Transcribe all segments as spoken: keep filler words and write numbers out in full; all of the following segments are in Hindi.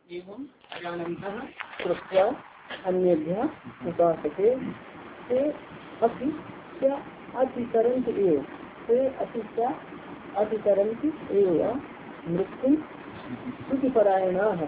एवं अजानन्तः कृत्वा अन्येभ्यः उपासते ते अपि च अतितरन्ति एव ते अपि च अतितरन्ति एव मृत्युं श्रुतिपरायणाः।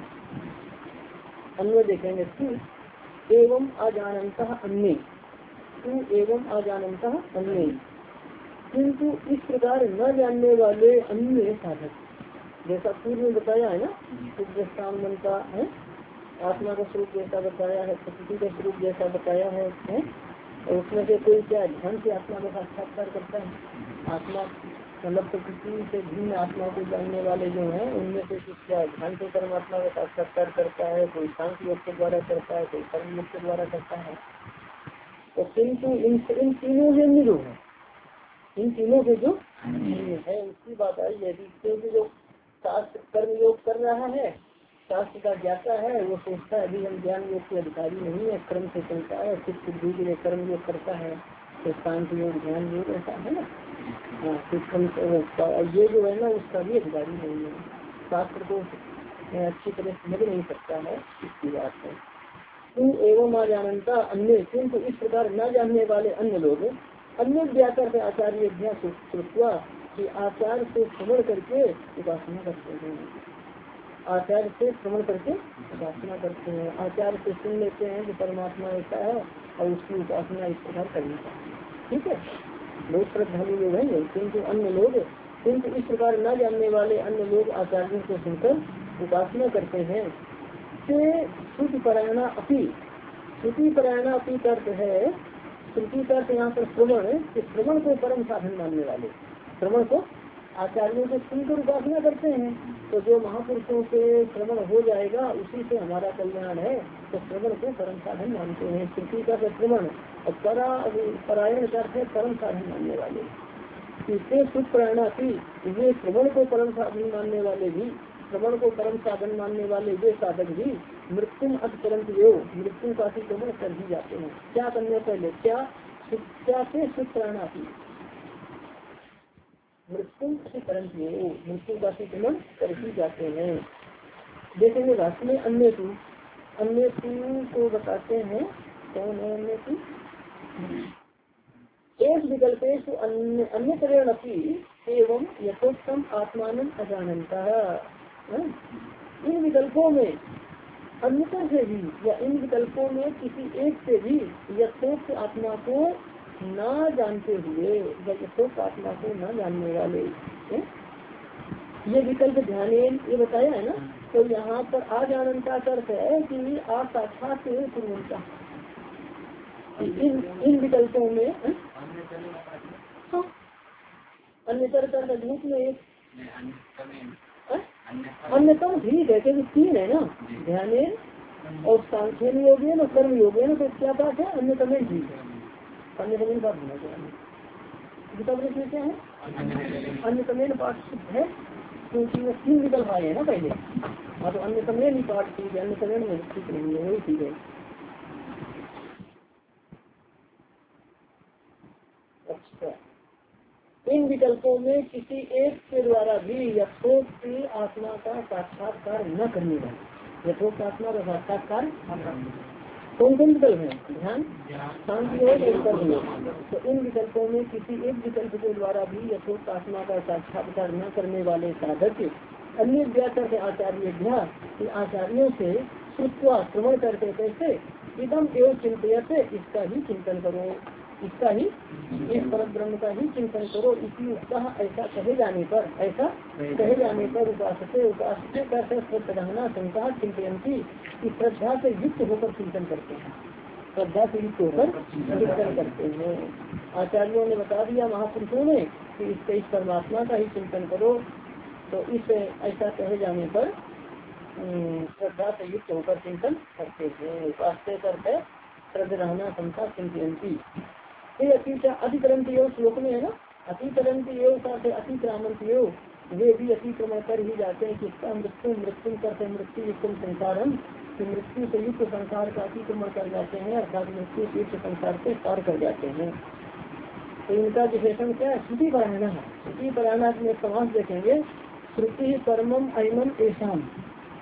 अन्य देखेंगे तू एवं अजानन्तः अन्ये तू एवं अजानन्तः अन्ये, किंतु इस प्रकार न जानने वाले अन्य साधक, जैसा पूर्व में बताया है ना, दृष्टान बनता है, आत्मा का स्वरूप जैसा बताया है, प्रकृति का स्वरूप जैसा बताया है, है? और उसमें से कोई क्या ध्यान से आत्मा का साक्षात्कार करता है, आत्मा मतलब प्रकृति से भिन्न आत्मा को जानने वाले जो है उनमें से कुछ क्या ध्यान से परमात्मा का साक्षात्कार करता है, कोई शांति योग के द्वारा करता है, कोई कर्म योग के द्वारा करता है। तो किंतु इन इन तीनों में निरोध है, इन तीनों के जो है उसकी बात आई है। क्योंकि जो शास्त्र कर्म योग कर रहा है, शास्त्र का ज्ञाता है, वो सोचता है अभी हम ज्ञान योग के अधिकारी नहीं है, कर्म से चलता है, कुछ बुद्धि के लिए कर्म योग करता है, तो शांति योग ध्यान योग ऐसा है ना। हाँ, ये जो है ना उसका भी अधिकारी नहीं है, शास्त्र को अच्छी तरह समझ नहीं सकता है, इसकी बात है। तू एवं आ जानता अन्य, किंतु इस प्रकार न जानने वाले अन्य लोग अन्य व्याकर से आचार्य अभ्यास कि आचार्य से श्रवण करके उपासना करते हैं, आचार्य से श्रवण करके उपासना करते हैं, आचार्य से सुन लेते हैं कि परमात्मा ऐसा है और उसकी उपासना इस प्रकार करनी चाहिए। ठीक है, लोग श्रद्धालु लोग हैं, किंतु अन्य लोग किंतु इस प्रकार न जानने वाले अन्य लोग आचार्यों को सुनकर उपासना करते हैं। श्रुति परायणा अपी, श्रुति परायणा अपी का अर्थ है, श्रुति का अर्थ यहाँ पर श्रवण, श्रवण को परम साधन मानने वाले, श्रवण को आचार्यों से सुनकर उपासना करते हैं। तो जो महापुरुषों के श्रवण हो जाएगा उसी से हमारा कल्याण है, तो श्रवण को परम साधन मानते हैं। श्रुति का श्रवण और परा परायण का अर्थ है परम साधन मानने वाले। इससे सुख प्रेरणा थी, ये श्रवण को परम साधन मानने वाले भी, श्रवण को परम साधन मानने वाले वे साधक भी मृत्यु अतिक्रंत योग, मृत्यु का अतिक्रमण कर ही जाते हैं। क्या करने पहले क्या क्या से सुख प्रेरणा थी, मृत्यु से करंत योग, मृत्यु का अतिक्रमण कर ही जाते हैं। देखेंगे राष्ट्र में अन्य तू, अन्य तू को बताते हैं कौन है अन्य तू, एक विकल्पेश अन्य अन्य तरह एवं यथोत्तम आत्मान अजानता। इन विकल्पों में अन्यतर से भी या इन विकल्पों में किसी एक से भी यथोक्त आत्मा को न जानते हुए या यथोक्त आत्मा को न जानने वाले, ये विकल्प ध्यान ये बताया है ना। तो यहाँ पर अजानता का अर्थ है कि आप साक्षात पूर्णता, इन इन विकल्पों में हाँ, अन्यतर का रूप में एक अन्यतम ठीक है, क्योंकि तीन है ना, ध्यान और सांख्यन योगेन और कर्म योगेन, तो क्या बात है अन्यतम ठीक है, अन्यतम बात होना चाहिए। गीता प्रेस में क्या है अन्यतम पाठ है, क्योंकि वो तीन विकल्प आए हैं ना पहले। हाँ, तो अन्यतम ही पाठ ठीक है, अन्यतम में ठीक नहीं है, वही ठीक है। अच्छा, इन विकल्पों में किसी एक के द्वारा भी यथोक्त आत्मा का साक्षात्कार न करने वाले, यथोक्त आत्मा का साक्षात्कार कौन कौन विकल्प है, ध्यान शांति और कर्म योग। तो इन विकल्पों में किसी एक विकल्प के द्वारा भी यथोक्त आत्मा का साक्षात्कार न करने वाले साधक अन्य व्याकर आचार्य आचार्यों से श्रुत्वा श्रवण करते कैसे एकदम एवं चिंतित, इसका ही चिंतन करो, इसका ही इस परम ब्रह्म का ही चिंतन करो। इसी उत्साह ऐसा कहे जाने पर ऐसा कहे जाने पर उपासते उपासते कैसे श्रद्धा शंका चिंतनती, इस श्रद्धा से युक्त होकर चिंतन करते हैं, श्रद्धा से युक्त होकर चिंतन करते हैं। आचार्यों ने बता दिया महापुरुषों ने कि इसके इस परमात्मा का ही चिंतन करो, तो इस ऐसा कहे जाने पर श्रद्धा से युक्त होकर चिंतन करते हैं। उपासते करते श्रद्धा शंका चिंतनती। अतिक्रमण योग श्लोक में है ना, अतिक्रमण योग का अतिक्रामण योग, वे भी अतिक्रमण कर ही जाते हैं। किसका मृत्यु मृत्यु करते मृत्यु युक्त संसारम, कि मृत्यु से युक्त संसार का अतिक्रमण कर जाते हैं, अर्थात मृत्यु से युक्त संसार से पार कर जाते हैं। तो इनका विशेषण क्या है, श्रुति परायणा है। श्रुति परायणा में समास देखेंगे, श्रुति परमम अयमम एशाम,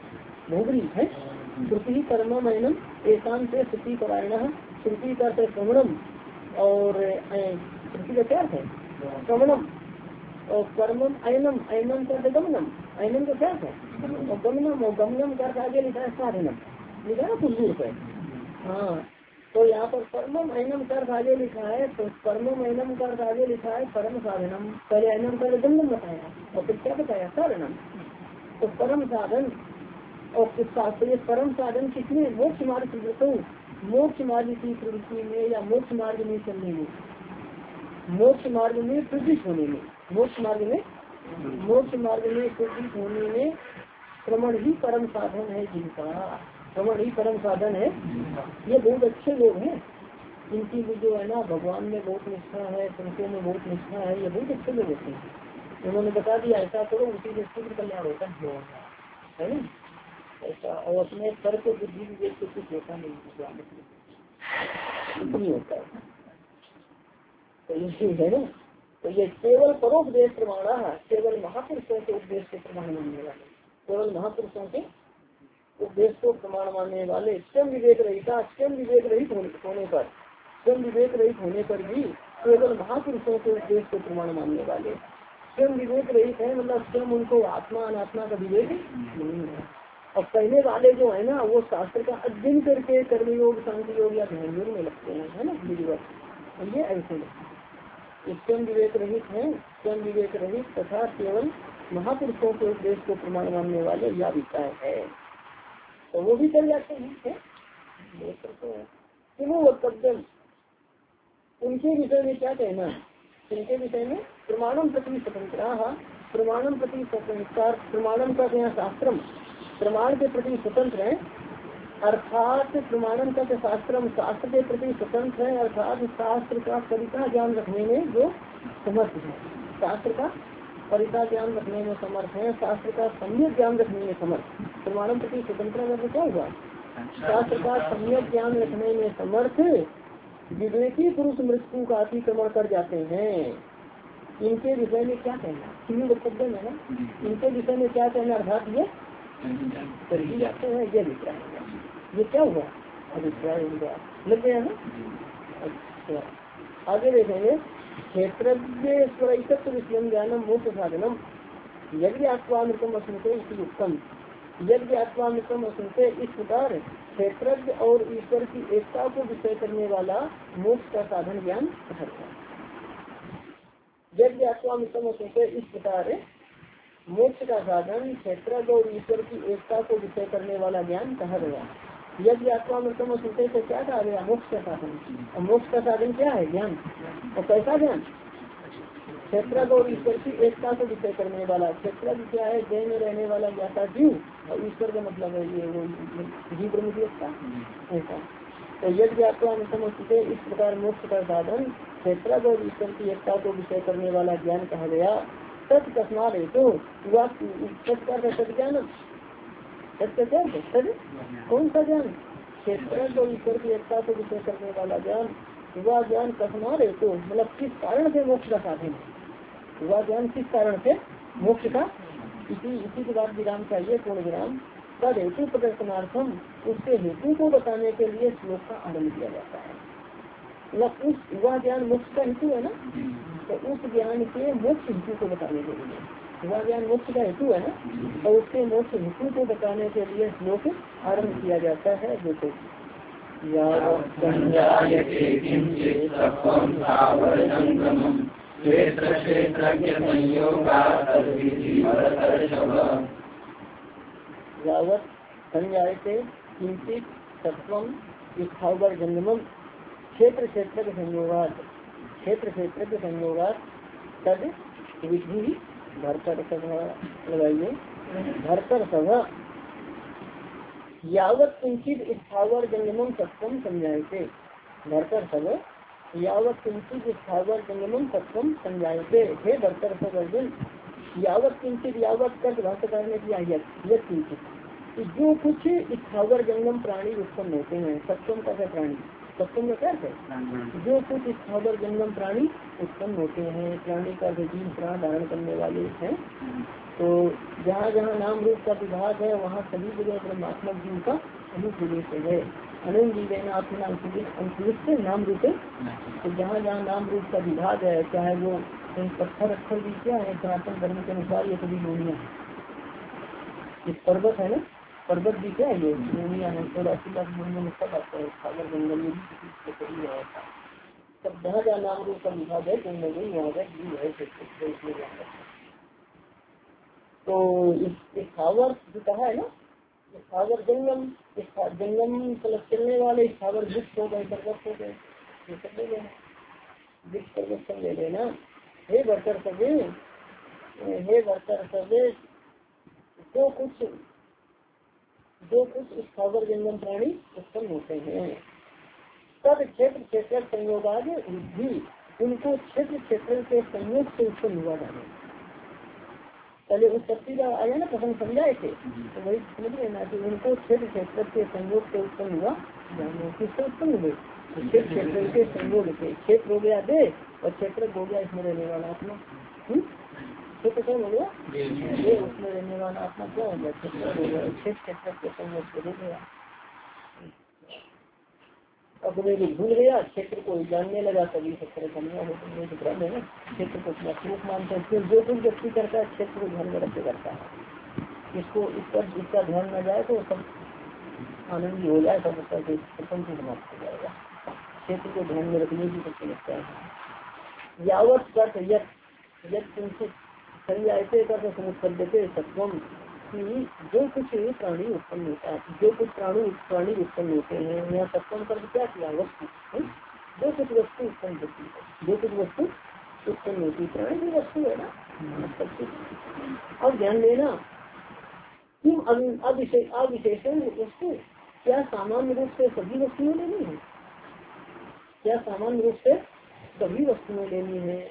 भोगरी है। श्रुति कर्मम अयनम एकांत श्रुति परायण, श्रुति का श्रवणम और श्रुति का क्या है श्रवणम, और कर्मम अयनम, अयनम का गमनम, अयनम का क्या है और गमनम, और गमनम का आगे लिखा है साधनम, लिखा है कुल्लू पे। हाँ तो यहाँ पर परमम अयनम कर आगे लिखा है, तो परमम अयनम कर आगे लिखा है परम साधनम। पहले अयनम कर गमनम बताया और फिर क्या बताया साधनम। तो परम साधन और किस परम साधन किसमें, मोक्ष मार्ग प्रवृत्तों, मोक्ष मार्ग की प्रवृत्ति में या मोक्ष मार्ग में चलने में, मोक्ष मार्ग में प्रवृत्त होने में, मोक्ष मार्ग में मोक्ष मार्ग में प्रवृत्त होने में श्रवण ही परम साधन है जिनका, श्रवण ही परम साधन है। ये बहुत अच्छे लोग हैं, इनकी जो है ना भगवान में बहुत निष्ठा है, संतों में बहुत निष्ठा है, ये बहुत अच्छे लोग होते हैं। उन्होंने बता दिया ऐसा करो, उसी से शीघ्र कल्याण होता है ना ऐसा। और अपने कर को बुद्धि विवेक से कुछ होता नहीं नहीं होता है, तो ये है ना। तो ये केवल परोपदेश प्रमाणा है, केवल महापुरुषों के उपदेश के प्रमाण मानने वाले, केवल महापुरुषों के उपदेश को प्रमाण मानने वाले, स्वयं विवेक रहिता, स्वयं विवेक रहित होने पर, स्वयं विवेक रहित होने पर भी केवल महापुरुषों के उपदेश को प्रमाण मानने वाले, स्वयं विवेक रहित है मतलब स्वयं उनको आत्मा अनात्मा का विवेक नहीं है। और कहने वाले जो है ना वो शास्त्र का अध्ययन करके कर्मयोग, शांति योग या ध्यान योग में लगते हैं, है ना विधिवत। ये ऐसे स्वयं विवेक रहित है, स्वयं विवेक रहित तथा केवल महापुरुषों के उपदेश को प्रमाण मानने वाले यह अभिप्राय है। तो वो भी कर जाते हैं, वो करते हैं कि वो वक्तव्य उनके विषय में क्या कहना, उनके विषय में प्रमाणम प्रति स्वतंत्र, प्रमाणम प्रति स्वतंत्र, प्रमाणम का यहाँ शास्त्रम, प्रमाण के प्रति स्वतंत्र है, अर्थात प्रमाणम का शास्त्रम शास्त्र के प्रति स्वतंत्र है, अर्थात शास्त्र का परिता ज्ञान रखने में जो समर्थ है, शास्त्र का परिता ज्ञान रखने में समर्थ है, शास्त्र का सम्यक ज्ञान रखने में समर्थ। प्रमाणम प्रति स्वतंत्र में क्या हुआ, शास्त्र का सम्यक ज्ञान रखने में समर्थ विवेकी पुरुष मृत्यु का अतिक्रमण कर जाते हैं। इनके विषय में क्या कहना, किन्हीं वक्तव्य में ना, इनके विषय में क्या कहना, अर्थात ये कर ही जाते हैं, ये अभिप्राय है। ये क्या हुआ अभिप्राय उनका लग गया ना। अच्छा आगे देखेंगे, क्षेत्र विषय ज्ञानम मोक्ष साधनम यज्ञ आत्मामृतम अस्मृते इति उत्तम, यज्ञ आत्मामृतम अस्मृते इस प्रकार क्षेत्रज्ञ और ईश्वर की एकता को विषय करने वाला मोक्ष का साधन ज्ञान है। यज्ञ आत्मामृतम अस्मृते इस प्रकार मोक्ष का साधन क्षेत्रज्ञ और ईश्वर की एकता को विषय करने वाला ज्ञान कहा गया। यज्ञ आत्मामृतम अस्मृते से क्या कहा गया, मोक्ष का साधन। और मोक्ष का साधन क्या है, ज्ञान। और कैसा ज्ञान, क्षेत्रज्ञ और ईश्वर की एकता को विषय करने वाला। क्षेत्रज्ञ क्या है, जय में रहने वाला ज्ञाता जीव, और ईश्वर का मतलब है ये वो जीव ब्रह्म की एकता ऐसा। तो यज्ञ आत्मामृतम अस्मृते इस प्रकार मोक्ष का साधन क्षेत्रज्ञ और ईश्वर की एकता को विषय करने वाला ज्ञान कहा गया। सत्य कस्मात है तो सत्य का सत्य ज्ञान, सत्य क्या है, सत्य कौन सा ज्ञान, क्षेत्रज्ञ और ईश्वर की एकता को विषय करने वाला ज्ञान। वह ज्ञान कस्मात है तो मतलब किस कारण से मोक्ष का साधन है, वह ज्ञान किस कारण से मोक्ष का, इसी इसी के बाद विराम चाहिए, पूर्ण विराम। तद हेतु प्रदर्शनार्थम उसके हेतु को बताने के लिए श्लोक का आरम्भ किया जाता है। मतलब उस वह ज्ञान मोक्ष का हेतु है ना, तो उस ज्ञान के मोक्ष हेतु को बताने के लिए, वह ज्ञान मोक्ष का हेतु है ना, तो उसके मोक्ष हेतु को बताने के लिए श्लोक आरम्भ किया जाता है। देखो यावत संजायते किंचित तत्वम स्थावर जंगमम क्षेत्र क्षेत्र के संयोगात, क्षेत्र क्षेत्र के संयोगात तद विधि भरतर सभा लगाइए, भरतर सभा यावत किंचित स्थावर जंगमम तत्वम समझाएते, भरतर सभा यावत किंचित स्थावर जंगमम तत्वम समझाएते। हे भरतर सब अर्जुन, यावत किंचित, यावत कर भाष्यकार ने किया यद किंचित, जो कुछ स्थावर जंगम प्राणी उत्पन्न होते हैं, सत्वम का प्राणी, सत्संग क्या है? जो कुछ स्थावर जंगम प्राणी उत्पन्न होते हैं, प्राणी का जीव प्राण धारण करने वाले हैं। तो जहाँ जहाँ नाम रूप का विभाग है वहाँ सभी जगह ब्रह्मात्मक जीव का अनुप्रवेश है। अनंत जीव है अपना अंकुरित से नाम रूप है। तो जहाँ जहाँ नाम रूप का विभाग है, चाहे वो पत्थर अक्षर भी क्या है, सनातन धर्म के अनुसार ये सभी योनियाँ है। इस पर्वत है ना, पर्वत भी क्या है, ये योनियाँ है। थोड़ा अस्सी लाख योनियों में सब आता है, सागर जंगल में भी सही रहा था। तब जहाँ जहाँ नाम रूप का विभाग है कहीं न कहीं वहाँ का जीव है। तो इस स्थावर जो कहा है ना, स्थावर जंगम, जंगम मतलब चलने वाले स्थावर वृक्ष हो गए, पर्वत हो गए, ये सब ले लेना, वृक्ष पर्वत सब ले लेना। हे वर्कर सभी, हे वर्कर सभी, जो कुछ जो कुछ स्थावर जंगम प्राणी उत्पन्न होते हैं, तब क्षेत्र क्षेत्र संयोगाद वृद्धि, उनको क्षेत्र क्षेत्र के संयोग से उत्पन्न हुआ जाने। पहले उत्पत्ति का आया ना, प्रथम समझाए थे, तो वही समझ लेना कि उनको क्षेत्र क्षेत्र के संयोग से उत्पन्न हुआ जाने। किससे उत्पन्न हुए? क्षेत्र क्षेत्र के संयोग से। क्षेत्र हो गया दे और क्षेत्र हो गया इसमें रहने वाला आत्मा। क्षेत्र क्या हो गया? ये उसमें रहने वाला आत्मा क्या हो गया? क्षेत्र हो गया। क्षेत्र क्षेत्र के संयोग से हो गया। अपने को भूल गया, क्षेत्र को जानने लगा, तभी क्षेत्र समझा हो तो है ना। क्षेत्र को अपना स्वरूप मानते हैं। फिर जो कुछ व्यक्ति करता है क्षेत्र को ध्यान में रख के करता है। इसको इस पर इसका ध्यान न जाए तो सब आनंदी हो जाए, सब उसका प्रपंच समाप्त हो जाएगा। क्षेत्र को ध्यान में रखने की सबसे लगता है। यावत कर्त यद यद तुमसे सही ऐसे कर समुत्तर देते सत्वम कि जो कुछ प्राणी उत्पन्न होता है, जो कुछ प्राणी प्राणी उत्पन्न होते हैं, यहाँ सत्वम कर क्या किया? वस्तु। जो कुछ वस्तु उत्पन्न होती है, जो कुछ वस्तु उत्पन्न होती है, प्राणी भी वस्तु है ना, सब कुछ। अब ध्यान देना, तुम अविशेषण वस्तु क्या सामान्य रूप से सभी वस्तुएं लेनी है? क्या सामान्य रूप से सभी वस्तुएं लेनी है?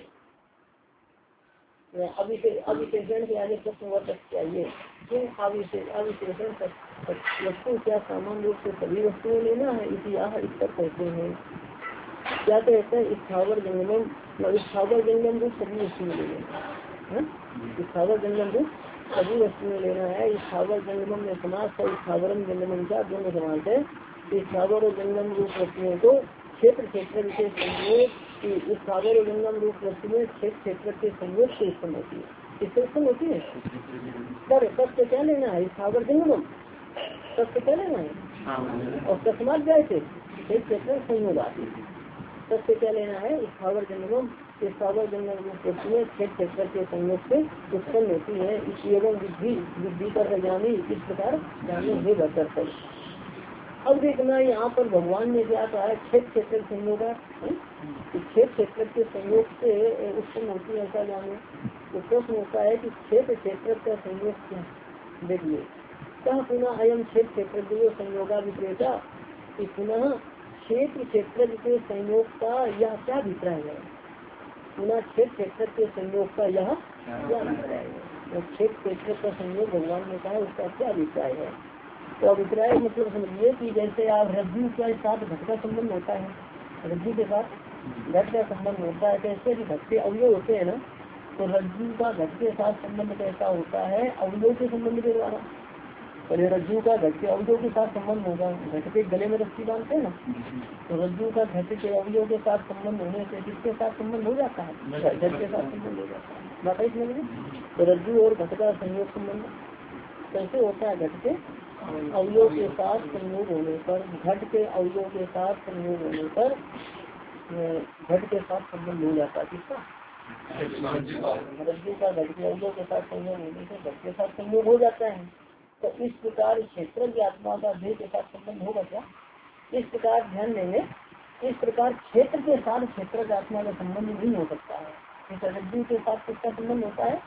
अविशेषण के आगे प्रश्न चाहिए। क्यों अविशेषण वस्तु क्या सामान्य रूप से सभी वस्तुएं लेना है? इतिहास इस पर कहते हैं, क्या कहते हैं? स्थावर जंगम, स्थावर जंगम रूप सभी वस्तुएं ले लेना है। स्थावर जंगम रूप सभी वस्तुएं लेना है। स्थावर जंगम में समास है, स्थावरम जंगम का दोनों समास है। स्थावर और जंगम रूप वस्तुओं को क्षेत्र क्षेत्र विशेष संयोग, स्थावर और जंगम रूप वस्तु में क्षेत्र क्षेत्र के संयोग से उत्पन्न होती है। किससे उत्पन्न होती है? पर सबसे क्या लेना है? स्थावर जंगम सबसे क्या लेना है? और तस्मात जाए थे क्षेत्र क्षेत्र संयोग आती है। सबसे क्या लेना है? स्थावर जंगम, स्थावर जंगम रूप वस्तु में क्षेत्र क्षेत्र के संयोग से उत्पन्न होती है। एवं विधि विधि पर जानी, इस प्रकार जानी है बतर। अब देखना यहाँ पर भगवान ने क्या कहा है? क्षेत्र क्षेत्र संयोग, क्षेत्र क्षेत्र के संयोग से उत्पन्न होती है ऐसा जाने। तो प्रश्न होता है कि क्षेत्र क्षेत्र का संयोग क्या? देखिए, कहा पुनः अयम क्षेत्र क्षेत्र संयोगा विक्रेता, पुनः क्षेत्र क्षेत्र के संयोग का यह क्या अभिप्राय है? पुनः क्षेत्र क्षेत्र के संयोग का यह क्या अभिप्राय है? क्षेत्र क्षेत्र का संयोग भगवान ने कहा, उसका क्या अभिप्राय है? तो अभिप्राय मतलब समझिए कि जैसे आप रज्जु के साथ घट का संबंध होता है, रज्जु के साथ घट का संबंध होता है, कैसे भी घट के अवयव होते हैं ना, तो रज्जु का घट के साथ संबंध कैसा होता है? अवयव के संबंध के द्वारा। पहले रज्जु का घट के अवयव के साथ संबंध होगा। घट के गले में रस्सी बांधते हैं ना, तो रज्जु का घट के अवयव के साथ संबंध होने से किसके साथ संबंध हो जाता है? घट के साथ संबंध हो जाता है। बात है इसमें। तो रज्जु और घट का संयोग संबंध कैसे होता है? घट के अवयव के साथ संयोग होने पर, घट के अवयव के साथ संयोग होने पर घट के साथ संबंध हो जाता है। किसका? रज्जु का घट के अवयव के साथ संयोग होने से घट के साथ संयोग हो जाता है। तो इस प्रकार क्षेत्र की आत्मा का देह के साथ संबंध होगा क्या? इस प्रकार ध्यान देंगे, इस प्रकार क्षेत्र के साथ क्षेत्र की आत्मा का संबंध नहीं हो सकता है। इस रज्जु के साथ किसका संबंध होता है?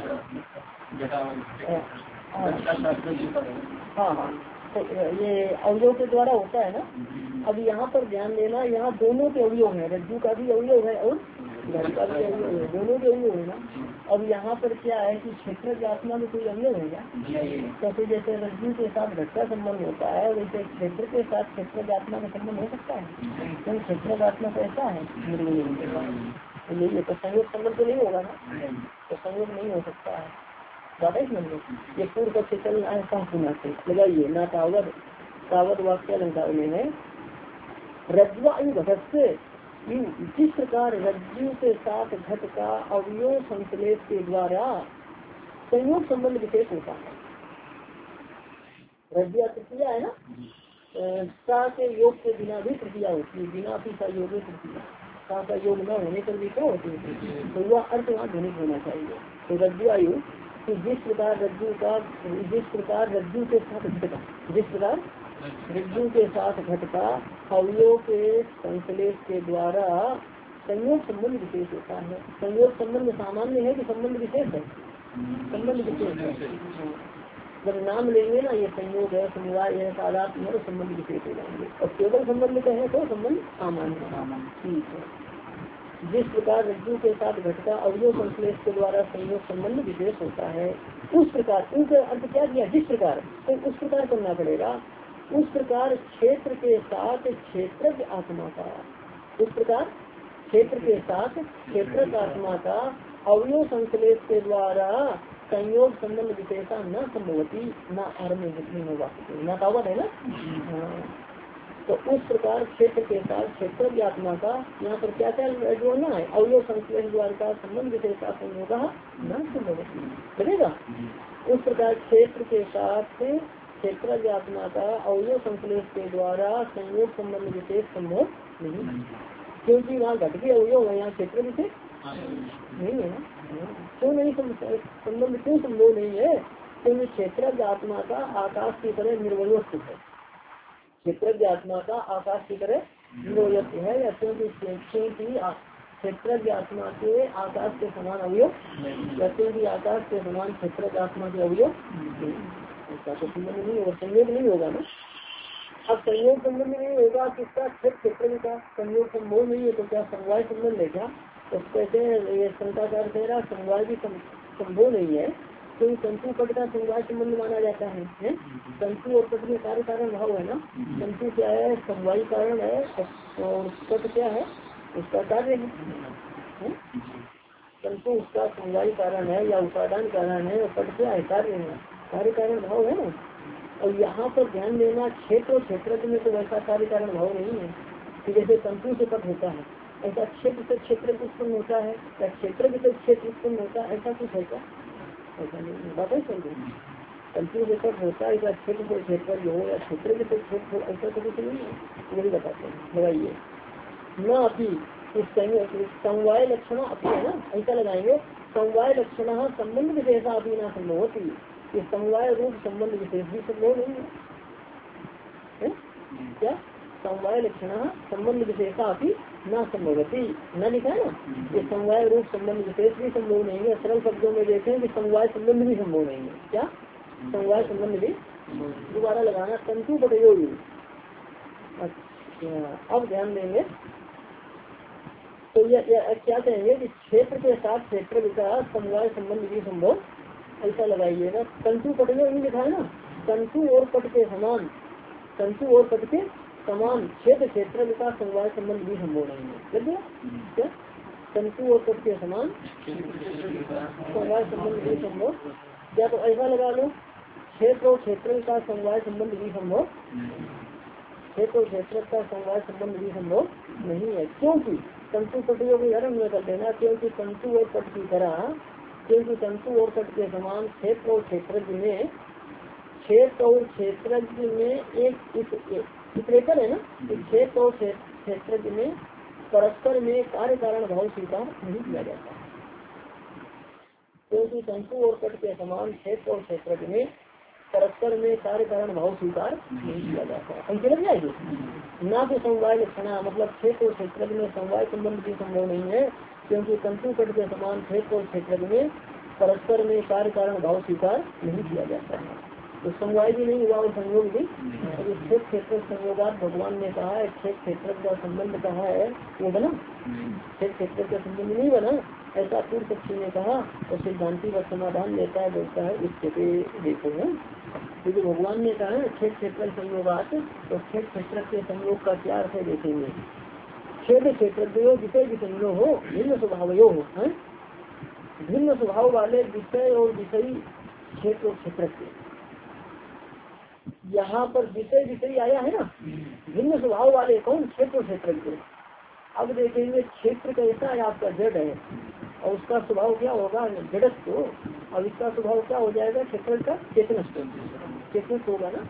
हाँ हाँ, तो ये अवयव के द्वारा होता है ना। अब यहाँ पर ध्यान देना, यहाँ दोनों के अवयव है, रज्जु का भी अवयव है और घटका भी अवयव है, दोनों के अवयव है ना। अब यहाँ पर क्या है कि क्षेत्र आत्मा में कोई अवयव है क्या? तो फिर जैसे रज्जु के साथ घटका संबंध होता है वैसे क्षेत्र के साथ क्षेत्र आत्मा का संबंध हो सकता है, क्योंकि क्षेत्र आत्मा कैसा है तो यही है, तो संयोग संबंध तो नहीं होगा ना, तो संयोग नहीं हो सकता है। ज्यादा ही समझ लो, ये पूर्व पक्ष चल रहा है कहाँ सुना से लगाइए ना। तावत तावत वाक्य अलंकार में है रज्वा घटक से जिस प्रकार रज्जु के साथ घट का अवयव संश्लेष के द्वारा संयोग संबंध विशेष होता है। रज्जु तृतीया है ना, सा के योग के बिना भी तृतीया होती है, बिना भी सा योग तृतीया, सा का योग न होने पर भी क्या होती है, तो वह अर्थ वहाँ ध्वनित होना चाहिए। तो रज्जु आयु कि जिस प्रकार रज्जु का जिस प्रकार रज्जु के साथ घट का जिस प्रकार रज्जु के साथ घट का अवयव के संश्लेष के द्वारा संयोग संबंध विशेष होता है। संयोग संबंध सामान्य है कि संबंध विशेष है? संबंध विशेष है। जब नाम लेंगे ना ये संयोग है, समवाय है, तादात्म्य है, तो संबंध विशेष हो जाएंगे। और केवल संबंध कहे तो संबंध सामान्य है। ठीक है। जिस प्रकार रज्जु के साथ घटका अवयव संश्लेष के द्वारा संयोग संबंध विशेष होता है उस प्रकार, उनका अर्थ क्या दिया, जिस प्रकार, तो उस प्रकार करना पड़ेगा। उस प्रकार क्षेत्र के साथ क्षेत्रज्ञ आत्मा का उस प्रकार क्षेत्र के साथ क्षेत्रज्ञ आत्मा का अवयव संश्लेष के द्वारा संयोग संबंध विशेषा न संभवती न आरम्भ न वास्तव न तावत है ना। हाँ। तो उस प्रकार क्षेत्र के साथ क्षेत्र आत्मा का यहाँ पर क्या क्या जोड़ना है, अवयव संश्लेष द्वारा का संबंध विशेषता संयोग न संभवती चलेगा। उस प्रकार क्षेत्र के साथ क्षेत्र आत्मा का अवयव संश्लेष के द्वारा संयोग संबंध विशेष संभव नहीं, क्योंकि वहाँ घट के अवयव है, यहाँ क्षेत्र विशेष नहीं है ना। क्यों नहीं संबंध क्यों संभव नहीं है, क्योंकि क्षेत्र आत्मा का आकाश की तरह निर्वयत्व है। क्षेत्र आत्मा का आकाश की तरह निर्वयत्व है, या क्योंकि क्योंकि क्षेत्र आत्मा के आकाश के समान अवयव, या क्योंकि आकाश के समान क्षेत्र आत्मा के अवयव, इसका तो संबंध नहीं होगा, संयोग नहीं होगा ना। अब संयोग संबंध नहीं होगा, किसका क्षेत्र का संयोग संभव नहीं है, तो क्या समवाय संबंध है क्या? तो कहते हैं ये शंकाकार कह रहा समवाय भी संभव नहीं है, क्योंकि तंतु पट का समवाय संबंध माना जाता है, है? तंतु और पट में कार्य कारण भाव है ना। तंतु क्या है, समवाय कारण है, और पट क्या है, उसका कार्य है। तंतु उसका समवाय कारण है या उपादान कारण है, और पट क्या है, कार्य है, कार्य कारण भाव है ना। और यहाँ पर ध्यान देना क्षेत्र और क्षेत्र में तो वैसा कार्य कारण भाव नहीं है कि जैसे तंतु से पट होता है ऐसा क्षेत्र से क्षेत्र उत्पन्न होता है, या क्षेत्र से क्षेत्र उत्पन्न होता है, ऐसा कुछ है क्या? ऐसा नहीं, बात है समझे। तंतु से पट होता है, या क्षेत्र से क्षेत्र हो, या क्षेत्र से क्षेत्र हो, ऐसा तो कुछ नहीं है। यही बताते हैं, लगाइए न अभी समवाय लक्षण अपी है ना, ऐसा लगाएंगे। समवाय लक्षण संबंध विशेषा अभी ना संभव होती, ये समवाय रूप संबंध विशेष भी संभव नहीं है, है? क्या समवाय लक्षण संबंध विशेषा अभी न संभवती न लिखा है ना, ये समवाय रूप संबंध विशेष भी संभव नहीं है। सरल शब्दों में देखें कि समवाय संबंध भी संभव नहीं है। क्या समवाय संबंध भी, दोबारा लगाना तंतु बटयोगी। अच्छा अब ध्यान देंगे, तो ये क्या कहेंगे कि क्षेत्र के साथ क्षेत्र विकास समवाय संबंध भी संभव, ऐसा लगाइए ना। तंतु पट में लिखा है ना, तंतु और पट के समान, तंतु और पट के समान क्षेत्र क्षेत्र विकास समवाय संबंध भी संभव नहीं है। लग गया क्या? तंतु और पट के समान समवाय संबंध भी संभव, या तो ऐसा लगा लो क्षेत्र और क्षेत्र का समवाय संबंध भी संभव, क्षेत्र और क्षेत्र का समवाय संबंध भी संभव नहीं है, क्योंकि तंतु पटियों को आरम्भ में कर देना, क्योंकि तंतु और पट की तरह, क्योंकि तंतु और पट के समान क्षेत्र और क्षेत्रज्ञ में क्षेत्र और क्षेत्रज्ञ में एक इतरेतर है ना, क्षेत्र और क्षेत्रज्ञ में परस्पर में कार्य कारण भाव स्वीकार नहीं किया जाता, क्योंकि तंतु और पट के समान क्षेत्र और क्षेत्रज्ञ में परस्पर में कार्य कारण भाव स्वीकार नहीं किया जाता। अंक लग जाएगी ना। तो समवाय लक्षणा मतलब क्षेत्र और क्षेत्र में समवाय संबंध भी संभव नहीं है, क्योंकि तंतु पट के समान क्षेत्र और क्षेत्र में परस्पर में कार्य कारण भाव स्वीकार नहीं किया जाता है। तो समवाय भी नहीं हुआ और संयोग भी। अब क्षेत्र क्षेत्र संयोगात भगवान ने कहा है, क्षेत्र क्षेत्र का संबंध कहा है वो बना, क्षेत्र क्षेत्र का संबंध नहीं बना, ऐसा पूर्व पक्षी ने कहा। और सिद्धांति व समाधान लेता है, बोलता है इसके पे देखो है, क्योंकि भगवान ने कहा है क्षेत्र क्षेत्र संयोगात, तो क्षेत्र क्षेत्र के संयोग का क्या अर्थ है देखेंगे। क्षेत्र क्षेत्र विषय विषयो हो, भिन्न स्वभाव हो, है भिन्न स्वभाव वाले विषय और विषयी क्षेत्र और क्षेत्र के। यहाँ पर विषय विषय आया है ना, भिन्न स्वभाव वाले कौन, क्षेत्र और क्षेत्र के। अब देखेंगे क्षेत्र कैसा है, आपका जड़ है और उसका स्वभाव क्या होगा, जड़त्व तो। अब इसका स्वभाव क्या हो जाएगा, क्षेत्र का चेतनत्व, चेतनत्व होगा ना।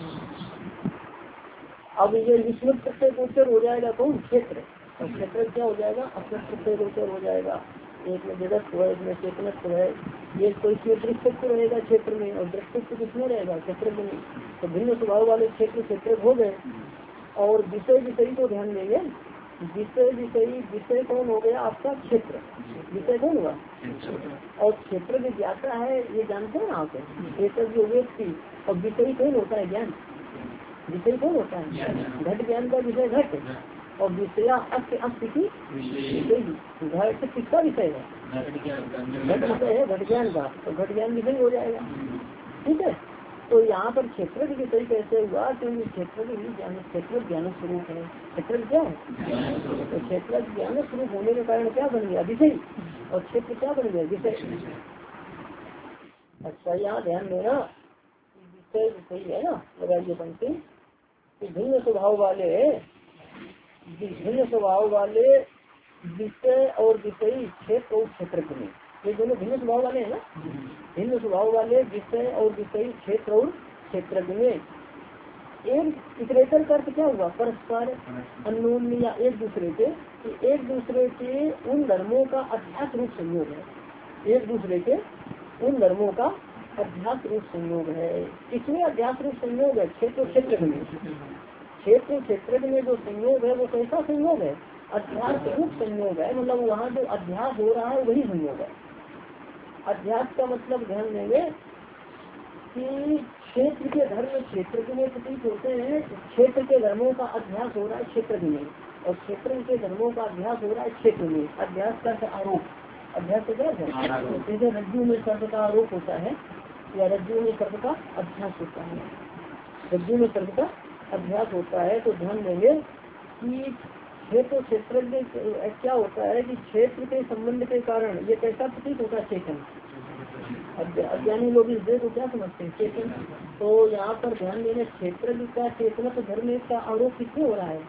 अब ये विस्मृत प्रत्यय गोचर हो जाएगा कौन, क्षेत्र, और क्षेत्र क्या हो जाएगा, अस्मृत प्रत्यय गोचर हो जाएगा। एक में जड़त्व है, एक में चेतनत्व है, ये तो इसमें दृष्टित्व रहेगा क्षेत्र में, और दृष्टित्व किसमें रहेगा, क्षेत्र में। तो भिन्न स्वभाव वाले क्षेत्र क्षेत्र हो गए। और विषय विषयी को ध्यान देंगे, विषय विषयी विषय कौन हो गया आपका, क्षेत्र, विषय कौन हुआ, और क्षेत्र में ज्ञाता है, ये जानते हैं आप, एक जो व्यक्ति। और विषय कौन होता है, ज्ञान, विषय कौन होता है, घट ज्ञान का विषय घट, और विषया अस्त अस्त की विषय। घट किसका विषय है, घट विषय है घट ज्ञान का, तो घट ज्ञान विषय हो जाएगा, ठीक है। तो यहाँ पर क्षेत्र के विषय कैसे हुआ, क्योंकि क्षेत्र भी ज्ञान, क्षेत्र ज्ञान स्वरूप है, क्षेत्र क्या है, तो क्षेत्र ज्ञान स्वरूप होने के कारण क्या बन गया, विषय, और क्षेत्र क्या बन गया, विषय। अच्छा यहाँ ध्यान देना, विषय विषय है ना, लगाइए पंक्ति, भिन्न स्वभाव वाले भिन्न स्वभाव वाले विषय और विषयी क्षेत्र और क्षेत्र में, ये दोनों भिन्न स्वभाव वाले हैं ना, भिन्न स्वभाव वाले विषय और विषयी क्षेत्र और क्षेत्र में। एक इतरेतर का अर्थ क्या हुआ, परस्पर अन्योन्य या एक दूसरे के, एक दूसरे के उन धर्मों का अध्यास रूप संयोग है, एक दूसरे के उन धर्मों का अध्यास रूप संयोग है। किसमें अध्यास रूप संयोग है, क्षेत्र क्षेत्र में। क्षेत्र क्षेत्र में जो संयोग है वो कैसा संयोग है, अध्यास रूप संयोग है, मतलब वहाँ जो अध्यास हो रहा है वही संयोग है। अध्यास का मतलब ध्यान देंगे कि क्षेत्र के धर्म क्षेत्र में प्रतीत होते हैं, क्षेत्र के धर्मों का अध्यास हो रहा है क्षेत्र में, और क्षेत्र के धर्मों का अध्यास हो रहा है क्षेत्र में। अध्यास का आरोप, अध्यास का क्या है, जैसे रज्जु में सर्प का आरोप होता है, या रज्जु में सर्प का अध्यास होता है, रज्जु में सर्प का अभ्यास होता है। तो ध्यान देंगे कि क्षेत्र क्षेत्र में क्या होता है कि क्षेत्र के संबंध के कारण ये कैसा प्रतीत होता है, चेतन। अज्ञानी लोग इस देह को क्या समझते हैं, चेतन। तो यहाँ पर ध्यान देंगे क्षेत्र का चेतना तो धर्म का आरोप किससे हो रहा है,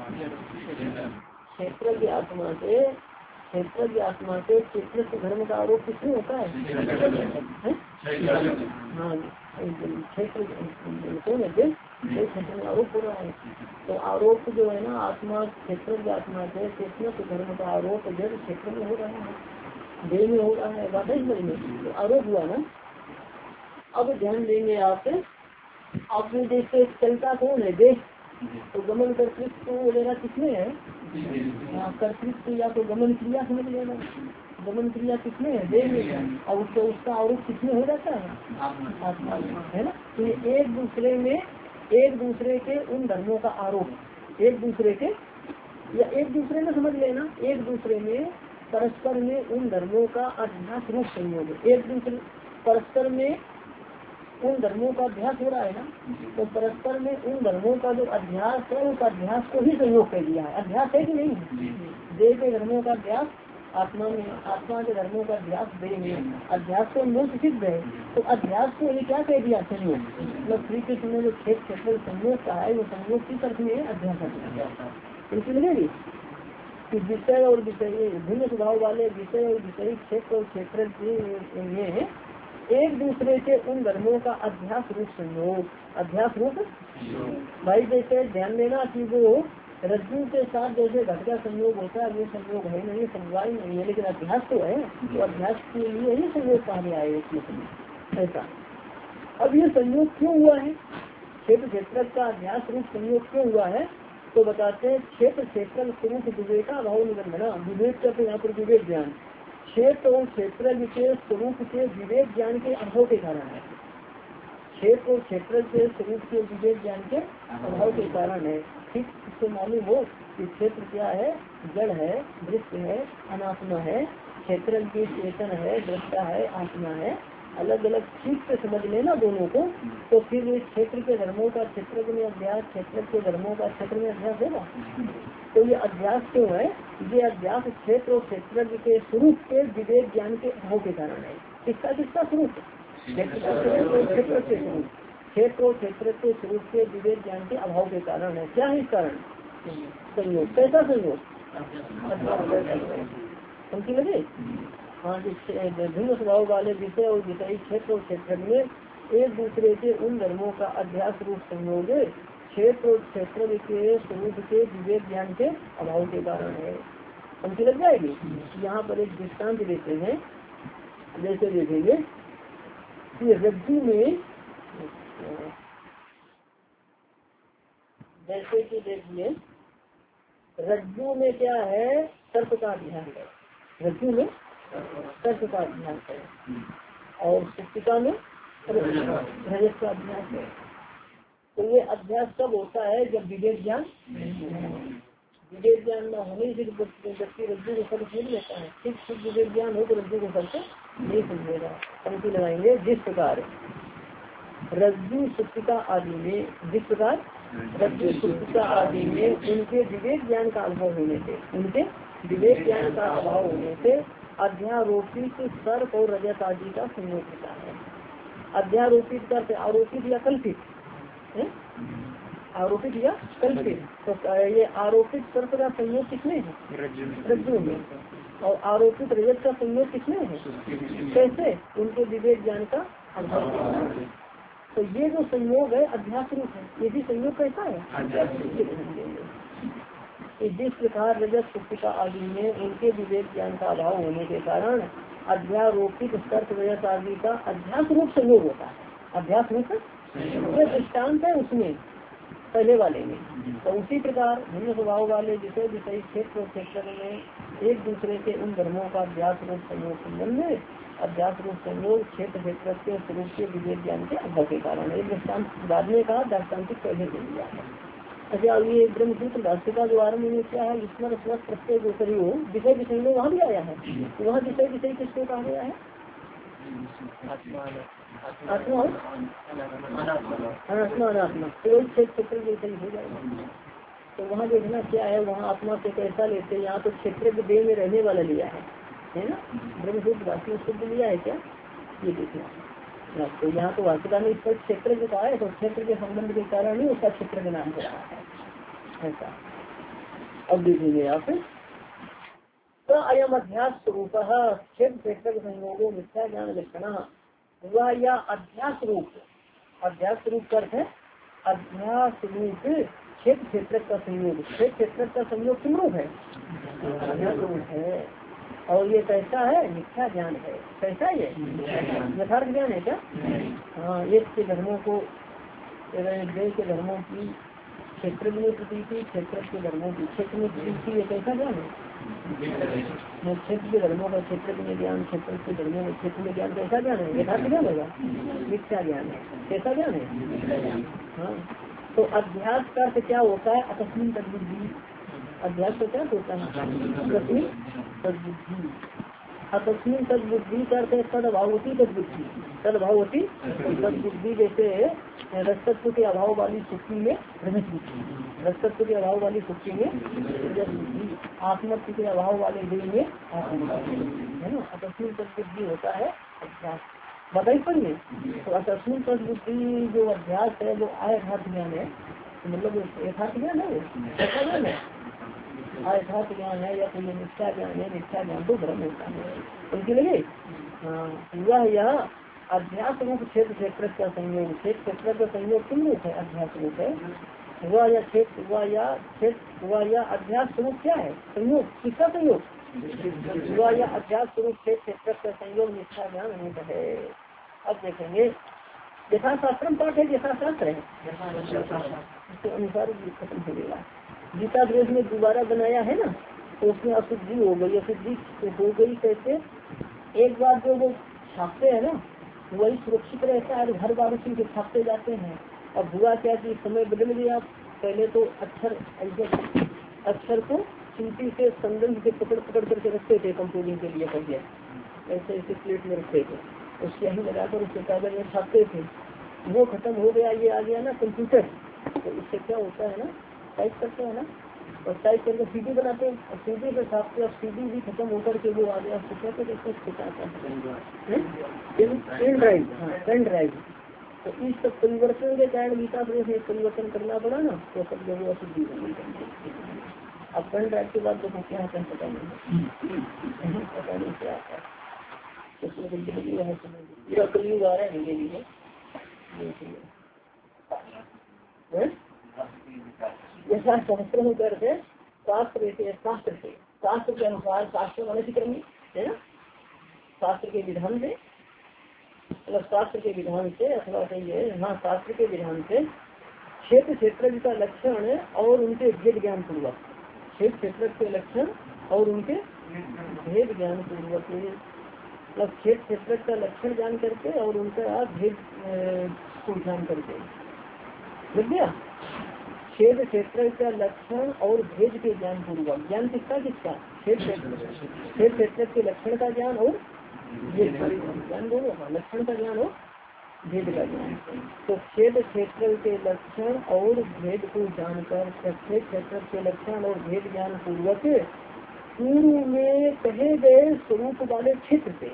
क्षेत्र की आत्मा से, क्षेत्र की आत्मा से क्षेत्र धर्म का आरोप किसमें होता है, हाँ क्षेत्र क्षेत्र में आरोप हो रहा है। तो आरोप जो है ना आत्मा, क्षेत्र की आत्मा से क्षेत्र धर्म का आरोप जड़ क्षेत्र में हो रहा है, देह में हो रहा है, बात है में तो आरोप हुआ ना। अब ध्यान देंगे आप, आप देखते चलता कौन है, देह, तो गमन कर्तृत्व वगैरह किसमें है, कर्तृत्व या तो गमन क्रिया समझ लेना, गमन क्रिया किसमें है, देह में, और उसका उसका आरोप किसमें हो जाता है, आत्मा है ना। तो ये एक दूसरे में, एक दूसरे के उन धर्मों का आरोप, एक दूसरे के या एक दूसरे में समझ लेना, एक दूसरे में परस्पर में उन धर्मों का अध्यास रूप संयोग है। एक दूसरे परस्पर में उन धर्मों का अध्यास हो रहा है ना, तो परस्पर में उन धर्मों का जो अध्यास है उस अध्यास को ही संयोग कर दिया है। अध्यास है कि नहीं, देह के धर्मों का अध्यास आत्मा में, आत्मा के धर्मों का अध्यास देह में, अध्यास तो मूल सिद्ध है, तो अध्यास को ये क्या कह दिया, संयोग। मतलब श्री कृष्ण ने जो क्षेत्र क्षेत्र संयोग कहा है वो संयोग किस अर्थ में अध्यास लगेगी कि विषय और विषय भिन्न स्वभाव वाले विषय और विषय क्षेत्र और क्षेत्र में एक दूसरे के उन धर्मों का अध्यास रूप संयोग, अध्यास रूप भाई जैसे ध्यान देना कि वो रज्जु के साथ जैसे घट का संयोग होता है वो संयोग है नहीं, समवाय नहीं है, लेकिन अध्यास तो है, तो अध्यास के लिए ही संयोग कहा गया है इसमें ऐसा। अब ये संयोग क्यों हुआ है, क्षेत्र क्षेत्र का अध्यास रूप संयोग क्यों हुआ है, तो बताते हैं क्षेत्र क्षेत्र स्वरूप विवेका भाव निबंधना, विवेक का यहाँ पर विवेक ज्ञान, क्षेत्र और क्षेत्र के स्वरूप के विवेक ज्ञान के अनुभव के कारण है। क्षेत्र और क्षेत्र के स्वरूप के विवेक ज्ञान के अभाव के कारण है। ठीक इससे मालूम हो कि क्षेत्र क्या है, जड़ है, दृश्य है, अनात्मा है, क्षेत्र की चेतन है, दृष्टा है, आत्मा है, अलग अलग ठीक से समझ लेना दोनों को, तो फिर इस क्षेत्र के धर्मों का क्षेत्र में अभ्यास, क्षेत्र के धर्मों का क्षेत्र में अभ्यास होगा। तो ये अभ्यास क्यों है? ये अभ्यास क्षेत्र और क्षेत्र के स्वरूप के विवेक ज्ञान के अभाव के कारण है। किसका किसका स्वरूप? क्षेत्र का स्वरूप और क्षेत्र के स्वरूप, क्षेत्र और क्षेत्र के स्वरूप के विवेक ज्ञान के अभाव के कारण है। क्या है इस कारण? संयोग। कैसा संयोग? समझी लगे? हाँ, भिन्न स्वभाव वाले विषय और विषय क्षेत्र और क्षेत्र में एक दूसरे के उन धर्मों का अध्यास रूप संयोग क्षेत्र और क्षेत्र के स्वरूप के विवेक ज्ञान के अभाव के कारण है। समझी लग जाएगी। यहाँ पर एक दृष्टांत देते हैं, जैसे देखेंगे कि रज्जु में, जैसे कि देखिए रज्जु में क्या है, सर्प का अध्यास है। रज्जु में सर्प का अध्यास है और पुस्तिका में रजत का अध्यास है। तो ये अभ्यास कब होता है? जब विवेक ज्ञान विवेक ज्ञान न होने से व्यक्ति रज्जु को सर्प नहीं लेता है। ठीक शुद्ध विवेक ज्ञान हो तो रज्जु को सर्प नहीं समझेगा। पंक्ति लगाएंगे, जिस प्रकार रज्जु सुप्तिका आदि में, जिस प्रकार रज्जु सुप्तिका आदि में उनके विवेक ज्ञान का अभाव होने से, उनके विवेक ज्ञान का अभाव होने से अध्यारोपित सर्प और रजत आदि का संयोग होता है। अध्यारोपित करते आरोपित या कल्पित है? आरोपित या कल्पित। तो ये आरोपित सर्प का संयोग किसमें है? रज्जु में। और आरोपित रजत का संयोग किसमें है? कैसे? उनके विवेक ज्ञान का अभाव। तो ये जो संयोग है अध्यास रूप है। ये भी संयोग कैसा है? जिस प्रकार रजत पुस्तिका आदि में उनके विवेक ज्ञान का अभाव होने के कारण अध्यारोपित सर्प रजत आदि का अध्यास रूप संयोग होता है। अध्यास रूप ये दृष्टांत है उसमें पहले वाले में। तो उसी प्रकार भिन्न स्वभाव वाले विषय विषय क्षेत्र और क्षेत्र में एक दूसरे के उन धर्मों का अध्यास रूप संयोग संबंध में अध्यास रूप संयोग क्षेत्र क्षेत्र के स्वरूप के विवेक ज्ञान के अभाव के कारण है। दृष्टांत बाद में कहा, दृष्टांतिक पहले दे दिया है। अच्छा, ये ब्रह्मसूत्र भाष्य का जो आरम्भ में क्या है, ईश्वर स्वस्थ प्रत्येक गोचरी हो, विषय विषय में वहाँ भी आया है। तो वहाँ विषय विषय किसको कहा गया है? आत्मा और अनात्मा। अनात्मा केवल क्षेत्र विषय हो जाएगा। तो वहाँ देखना क्या है, वहाँ आत्मा से कैसा लेते हैं। यहाँ तो क्षेत्र के देह में रहने वाला लिया है, है ना? ब्रह्मसूत्र भाष्य में शुद्ध लिया है क्या, ये देखना। तो यहाँ तो वास्तविकता में इस पर क्षेत्र जो कहा है, तो क्षेत्र के संबंध के कारण ही उसका क्षेत्र के नाम हो रहा है ऐसा। अब देखेंगे आप, तो अयम अध्यास स्वरूप क्षेत्र क्षेत्र संयोगो मिथ्या ज्ञान लक्षण हुआ या अध्यास रूप। अध्यास रूप कर है अध्यास रूप क्षेत्र क्षेत्र का संयोग। क्षेत्र क्षेत्र का संयोग किन रूप है? अध्यास रूप है। और ये कैसा है? मिथ्या ज्ञान है। कैसा ये? यथार्थ ज्ञान है क्या? हाँ, एक के धर्मों को, देह के धर्मों की क्षेत्र में प्रतीति, क्षेत्र के धर्मों की क्षेत्र में प्रतीति, ये कैसा ज्ञान है? क्षेत्र के धर्मों का क्षेत्र में ज्ञान, क्षेत्र के धर्मों में क्षेत्र में ज्ञान, कैसा ज्ञान है? यथार्थ ज्ञान होगा, मिथ्या ज्ञान है। कैसा ज्ञान है? हाँ, तो अध्यास का अर्थ क्या होता है? अकस्मिन तद्बुद्धि। अध्यास का क्या होता है? अकस्मिन तद्बुद्धि। अकस्मिन तद्बुद्धि का अर्थ है तदभावती तद्बुद्धि। तदभावती तद्बुद्धि, जैसे रजतत्व के अभाव वाली सुक्ति में रजत बुद्धि, रजतत्व के अभाव वाली सुक्ति में रजत बुद्धि, आत्मत्व के अभाव वाले देह में आत्मबुद्धि, है ना? अकस्मिन तद्बुद्धि होता है अध्यास। बताइए पढ़िए। तो अकस्मिन तद्बुद्धि जो अध्यास है वो अयथार्थ ज्ञान है, मतलब यथार्थ ज्ञान है। वो कैसा ज्ञान है? अयथार्थ ज्ञान है या कोई मिथ्या ज्ञान है। मिथ्या ज्ञान तो भ्रम होता है, उनके लगे। हाँ, वह यह अध्यास रूप क्षेत्र क्षेत्र का संयोग। क्षेत्र क्षेत्र का संयोग किन रूप है? अध्यास रूप है। वह या क्षेत्र वह या क्षेत्र वह या अध्यास स्वरूप क्या है? संयोग। किसका संयोग? वह या अध्यास स्वरूप क्षेत्र क्षेत्र का संयोग मिथ्या ज्ञान अनूप है। अब देखेंगे यथाशास्त्र पाठ है, यथाशास्त्र है, उसके अनुसार खत्म हो गया। गीता प्रेस में दोबारा बनाया है ना, तो उसमें अशुद्धि हो गई। अशुद्धि हो गई कैसे? एक बार जो वो छापते है ना, वही सुरक्षित रहता है, हर बार उसी के छापते जाते हैं। अब हुआ क्या कि समय बदल गया, पहले तो अक्षर अक्षर को चींटी से संदर्भ से पकड़ पकड़ करके रखते थे कंप्यूटिंग के लिए, पहले ऐसे ऐसे प्लेट में रखते थे, उससे ही लगाकर उसके कागज में छापते थे। वो खत्म हो गया, ये आ गया ना कंप्यूटर, तो इससे क्या होता है ना, टाइप करते हैं ना, और टाइप करके सीडी बनाते हैं और सीडी पे छापते, और सीडी भी खत्म होकर के वो आ गया, पेन ड्राइव। हाँ पेन ड्राइव। तो इस सब परिवर्तन के कारण गीता प्रेस में परिवर्तन करना पड़ा ना, तो सब जगह अशुद्धि बनी। अब पेन ड्राइव के बाद देखो क्या है, पता नहीं पता नहीं क्या आता है, पूरा कलयुग आ रहा है मेरे लिए। यथा शास्त्र में करते शास्त्र से शास्त्र से शास्त्र के अनुसार, शास्त्र अनुक्रमी है ना, शास्त्र के विधान से, मतलब शास्त्र के विधान से अथवा सही है, हाँ शास्त्र के विधान से क्षेत्र क्षेत्र का लक्षण और उनके भेद ज्ञान पूर्वक, क्षेत्र क्षेत्र के लक्षण और उनके भेद ज्ञान पूर्वक, मतलब क्षेत्र क्षेत्र का लक्षण जान करके और उनका भेद को जान करके, लग गया। क्षेत्र क्षेत्र का लक्षण और भेद के ज्ञान पूर्वक, ज्ञान किसका किसका, क्षेत्र क्षेत्र क्षेत्र के लक्षण का ज्ञान और भेद का ज्ञान, दोनों का लक्षण का ज्ञान और भेद का ज्ञान। तो क्षेत्र क्षेत्र के लक्षण और भेद को जानकर क्षेत्र क्षेत्र के लक्षण और भेद ज्ञान पूर्वक पूर्व में कहे गए स्वरूप वाले क्षेत्र से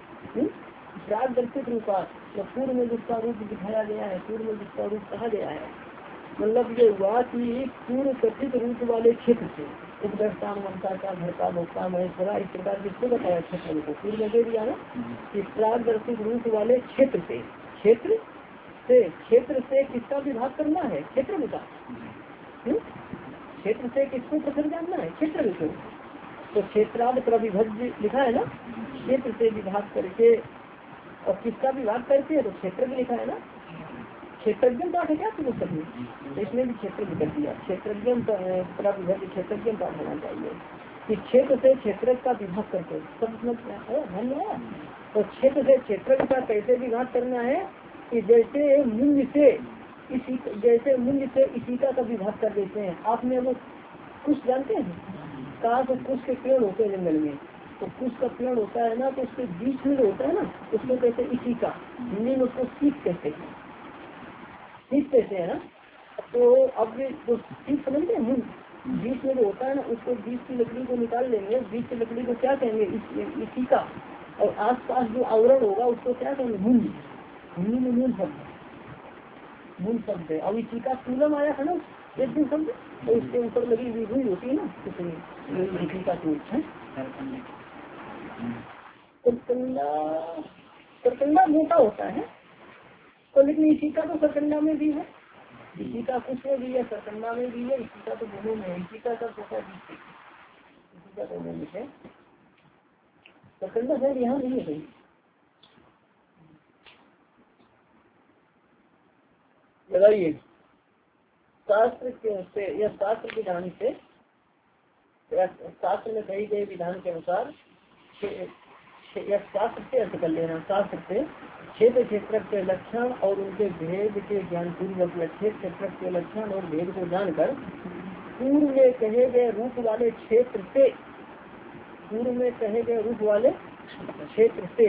प्राग दर्शित रूपा, पूर्व में जिसका रूप दिखाया गया है, पूर्व में जिसका रूप कहा गया है, मतलब ये हुआ कि पूर्व कथित रूप वाले क्षेत्र से, उपदर्शा ममता का घर का भोक्ता महेश्वरा, इस प्रकार किसको बताया क्षेत्र को, पूर्व में दे दिया ना कि प्राग दर्शित रूप वाले क्षेत्र से, क्षेत्र से क्षेत्र से किसका विभाग करना है, क्षेत्र विभाग, क्षेत्र से किसको प्रसर जानना है, क्षेत्र विषय। तो क्षेत्राद प्रविभज्य लिखा है ना, क्षेत्र से विभाग करके, और किसका विभाग करके, तो क्षेत्र भी लिखा है ना, क्षेत्रज्ञ पाठ है क्या पुस्तक में, तो इसमें भी क्षेत्र भी कर दिया, क्षेत्रज्ञ प्रविभज्य क्षेत्रज्ञ पाठ होना चाहिए कि क्षेत्र से क्षेत्र का विभाग करके, सब समझ ध्यान है। तो क्षेत्र से क्षेत्र का कैसे विभाग करना है कि जैसे मूल्य से इसी, जैसे मूल्य से इसिका का विभाग कर देते हैं। आपने वो कुछ जानते हैं कहा, तो कुछ के पेड़ होते हैं जंगल में, तो कुछ का पेड़ होता है ना, तो उसके बीच में जो होता है ना, उसको कहते हैं इसिका, हिंदी में उसको सीख कहते हैं, सीख कहते हैं ना। तो अब जो सीख समझते हैं, बीच में जो होता है ना, उसको बीच की लकड़ी को निकाल लेंगे, बीच की लकड़ी को क्या कहेंगे, इसिका, और आसपास जो आवरण होगा उसको क्या कहेंगे, मूल। हिंदी में मूल शब्द, मूल शब्द है। अब इसिका कूलम आया है ना एक दिन शब्द, तो इसके ऊपर लगी हुई हुई होती है ना, किसी का टूट है सरकंडा, सरकंडा मोटा होता है, तो लेकिन इसी का तो सरकंडा में भी है, इसी का कुछ में भी है, सरकंडा में भी है, इसी का तो दोनों में है, इसी का सब होता है, इसी का दोनों में है, सरकंडा शायद यहाँ नहीं है। लगाइए शास्त्र के से या शास्त्र विधान से, शास्त्र में कही गए विधान के अनुसार, या शास्त्र से अर्थ कर लेना, शास्त्र से क्षेत्र क्षेत्र के लक्षण और उनके भेद के ज्ञान पूर्वक, क्षेत्र क्षेत्र के लक्षण और भेद को जानकर पूर्व में कहे गए रूप वाले क्षेत्र से, पूर्व में कहे गए रूप वाले क्षेत्र से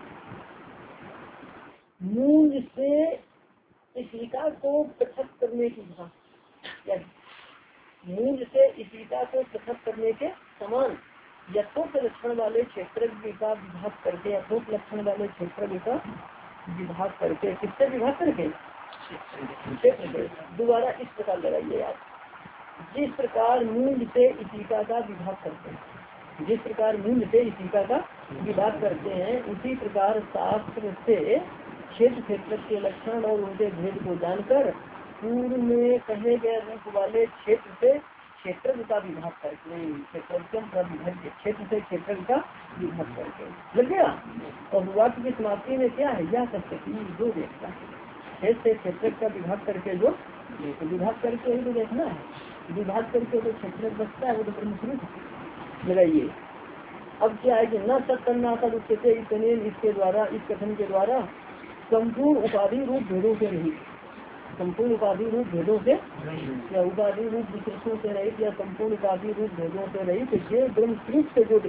मूल से इसिका को पृथक करने की भाषा, मूल से इसिका को पृथक करने के समान यथोक्त लक्षण वाले क्षेत्र का विभाग करके, यथोक्त लक्षण वाले क्षेत्र का विभाग करके, किससे विभाग करके, क्षेत्र। दोबारा इस प्रकार लगाइए आप, जिस प्रकार मूल से इसिका का विभाग करते हैं, जिस प्रकार मूल से इसिका का विभाग करते हैं, उसी प्रकार शास्त्र से क्षेत्र क्षेत्र के लक्षण और उनके भेद को जानकर पूर्व में कहे गए रूप वाले क्षेत्र से क्षेत्र का विभाग करके, क्षेत्र क्षेत्र से क्षेत्र का विभाग करके, लग गया। और वाक्य की समाप्ति में क्या है, यह सकते जो देखता है, क्षेत्र से क्षेत्र का विभाग करके, जो विभाग करके ही तो देखना है, विभाग करके जो क्षेत्र बचता है वो तो ब्रह्मस्वरूप। लगाइए अब क्या है कि न सत करना था उसके इतने, इसके द्वारा, इस कथन के द्वारा संपूर्ण उपाधि रूप भेदों से रहित, संपूर्ण उपाधि रूप भेदों से या उपाधि रूप विशेषों से रहित या संपूर्ण उपाधि रूप भेदों से रहित ये ब्रह्म स्वरूप से जो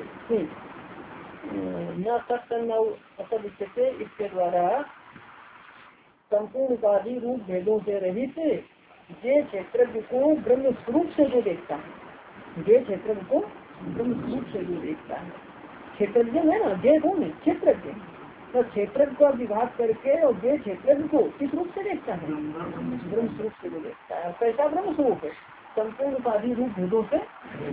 न सत्संग असद से इसके द्वारा संपूर्ण उपाधि रूप भेदों से रहित ये क्षेत्रज्ञ को ब्रह्म स्वरूप से जो देखता है, ये क्षेत्रज्ञ को ब्रह्म स्वरूप से जो देखता है, क्षेत्रज्ञ है ना, ये कौन है क्षेत्रज्ञ, तो क्षेत्रज्ञ का विभाग करके और ये क्षेत्रज्ञ को किस रूप से देखता है, ब्रह्म स्वरूप से जो देखता है। कैसा ब्रह्म स्वरूप है, संपूर्ण उपाधि रूप भेदों से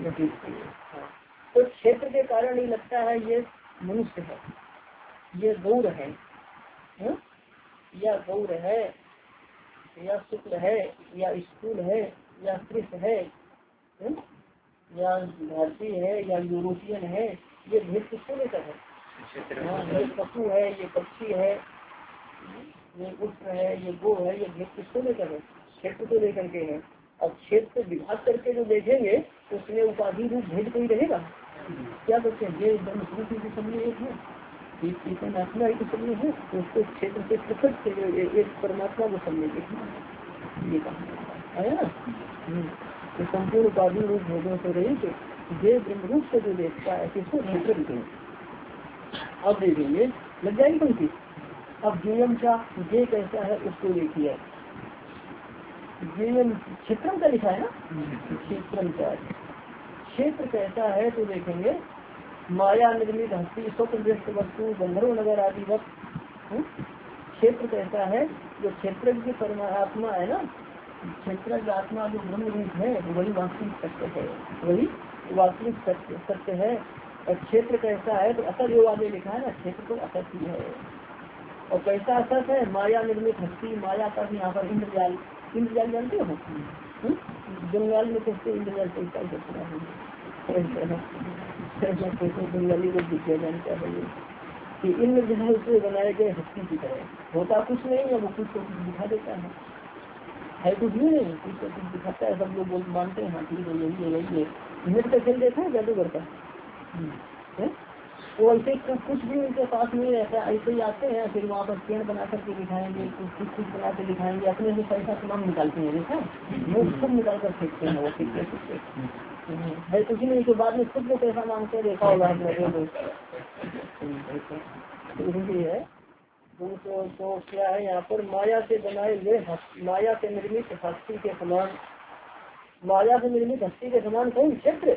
तो क्षेत्र के कारण ही लगता है ये मनुष्य है, ये गौर है, है? या गौर है या शुक्ल है या स्थूल है या कृष्ण है, है? या भारतीय है या यूरोपियन है, ये भेद किसको लेकर है, हाँ, ये पशु है, ये पक्षी है, ये उष्ण है, ये गो है, ये भेद किसको लेकर है, क्षेत्र को लेकर के है। अब क्षेत्र विभाग करके जो देखेंगे तो उसमें उपाधि रूप भेद कोई रहेगा क्या करते हैं, ये ब्रह्म स्वरूप के सामने एक है, एक चेतन आत्मा एक सामने है, तो उसको क्षेत्र से पृथक से एक परमात्मा को समझ के ये कहा है ना। तो संपूर्ण उपाधि रूप भेदों से रहित ये ब्रह्म रूप से जो देखता है किसको, क्षेत्र दिखेंगे। अब देखेंगे लग जाएगी पंक्ति। अब जीवन का ये कैसा है उसको देखिए, जीवन क्षेत्रम का लिखा है ना, क्षेत्रम का क्षेत्र कैसा है तो देखेंगे माया निर्मित हस्ती स्वतंत्र वस्तु गंधर्व नगर आदि वक्त क्षेत्र कैसा है, जो क्षेत्र की परमात्मा है ना, क्षेत्र की आत्मा जो ब्रह्म रूप है वही वास्तविक सत्य है, वही वास्तविक सत्य सत्य है। और क्षेत्र कैसा है तो असत जो आगे लिखा है ना, क्षेत्र तो असत ही है। और कैसा असत है, माया निर्मित हस्ती, माया का यहाँ पर इंद्रजाल, इंद्रजाल जानते हो जंगल में कैसे इंद्रजाल कैसा बंगाली को दिखा जानता है कि इंद्रजाल से बनाए गए हस्ती की तरह होता कुछ नहीं है, वो कुछ को कुछ दिखा देता है, है कुछ भी नहीं, कुछ को कुछ दिखाता है, सब लोग मानते हैं हाँ ठीक है यही है यही है। नेट का खेल देखा है जादूगर का, वो ऐसे कुछ भी उनके पास नहीं रहता, ऐसे ही आते हैं फिर वहाँ पर पेड़ बना करके दिखाएंगे, कुछ कुछ कुछ बना के दिखाएंगे, अपने से पैसा तमाम निकालते हैं, देखा वो सब निकाल कर फेंकते हैं, वो फेंकते फेंकते है कुछ नहीं, तो बाद में खुद को पैसा मांगते हैं, देखा होगा आपने है। तो, तो क्या है यहाँ पर माया से बनाए हुए, माया से निर्मित हस्ती के समान, माया से निर्मित हस्ती के समान कौन क्षेत्र,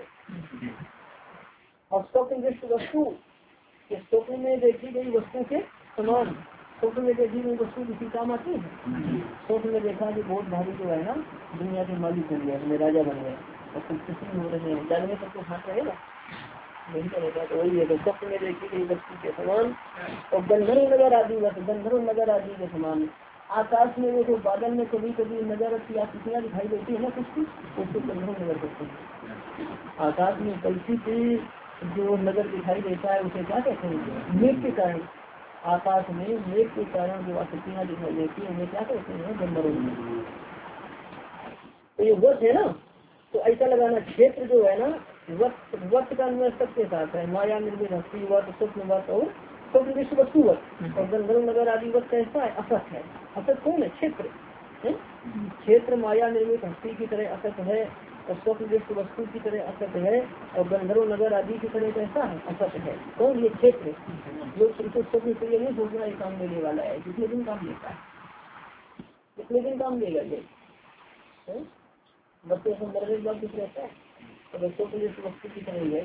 और स्वप्न दृष्ट वस्तु, स्वप्न में देखी गई वस्तु के समान, स्वप्न में देखी गई वस्तु किसी काम आती है। स्वप्न में देखा कि बहुत भारी जो है ना दुनिया के मालिक बन गया, मैं राजा बन गया और कुछ किसी हो रहे हैं, जाने में सबको हाथ रहेगा नहीं करेगा, तो वही है। तो स्वप्न में देखी गई वस्तु के समान और गंधर्व नगर आदि वक्त, गंधर्व नगर आदि के समान। आकाश में वो तो बादल में कभी कभी नजर या कितना दिखाई देती है ना कुछ कुछ, उसको गंधर्व नगर करते हैं। आकाश में कल्पी की जो नगर दिखाई देता है उसे क्या कहते हैं, मेघ के कारण, आकाश में मेघ के कारण जो आकृतियाँ दिखाई देती है उन्हें क्या कहते हैं, गंधर्व। तो ये वक्त है ना, तो ऐसा लगाना क्षेत्र जो है ना वक्त, वक्त का अन्वय सबके साथ है, माया निर्मित हस्ती वक्त, स्वप्न वक्त और स्वप्न विश्व वस्तु वक्त। और गंधर्व नगर आदि वक्त कैसा है, असत है। असत कौन है, क्षेत्र है। क्षेत्र माया निर्मित हस्ती की तरह असत है और स्वप्न विश्व वस्तु की तरह असत है और गंधर्व नगर आदि की तरह कैसा है, असत है। कौन ये क्षेत्र, जो स्वप्न के लिए नहीं सोचना ये काम देने वाला है, कितने दिन काम देता है, कितने दिन काम देगा ये बच्चे संदर्भ एक बार कुछ रहता है, तो बच्चों के लिए वस्तु की तरह ही है,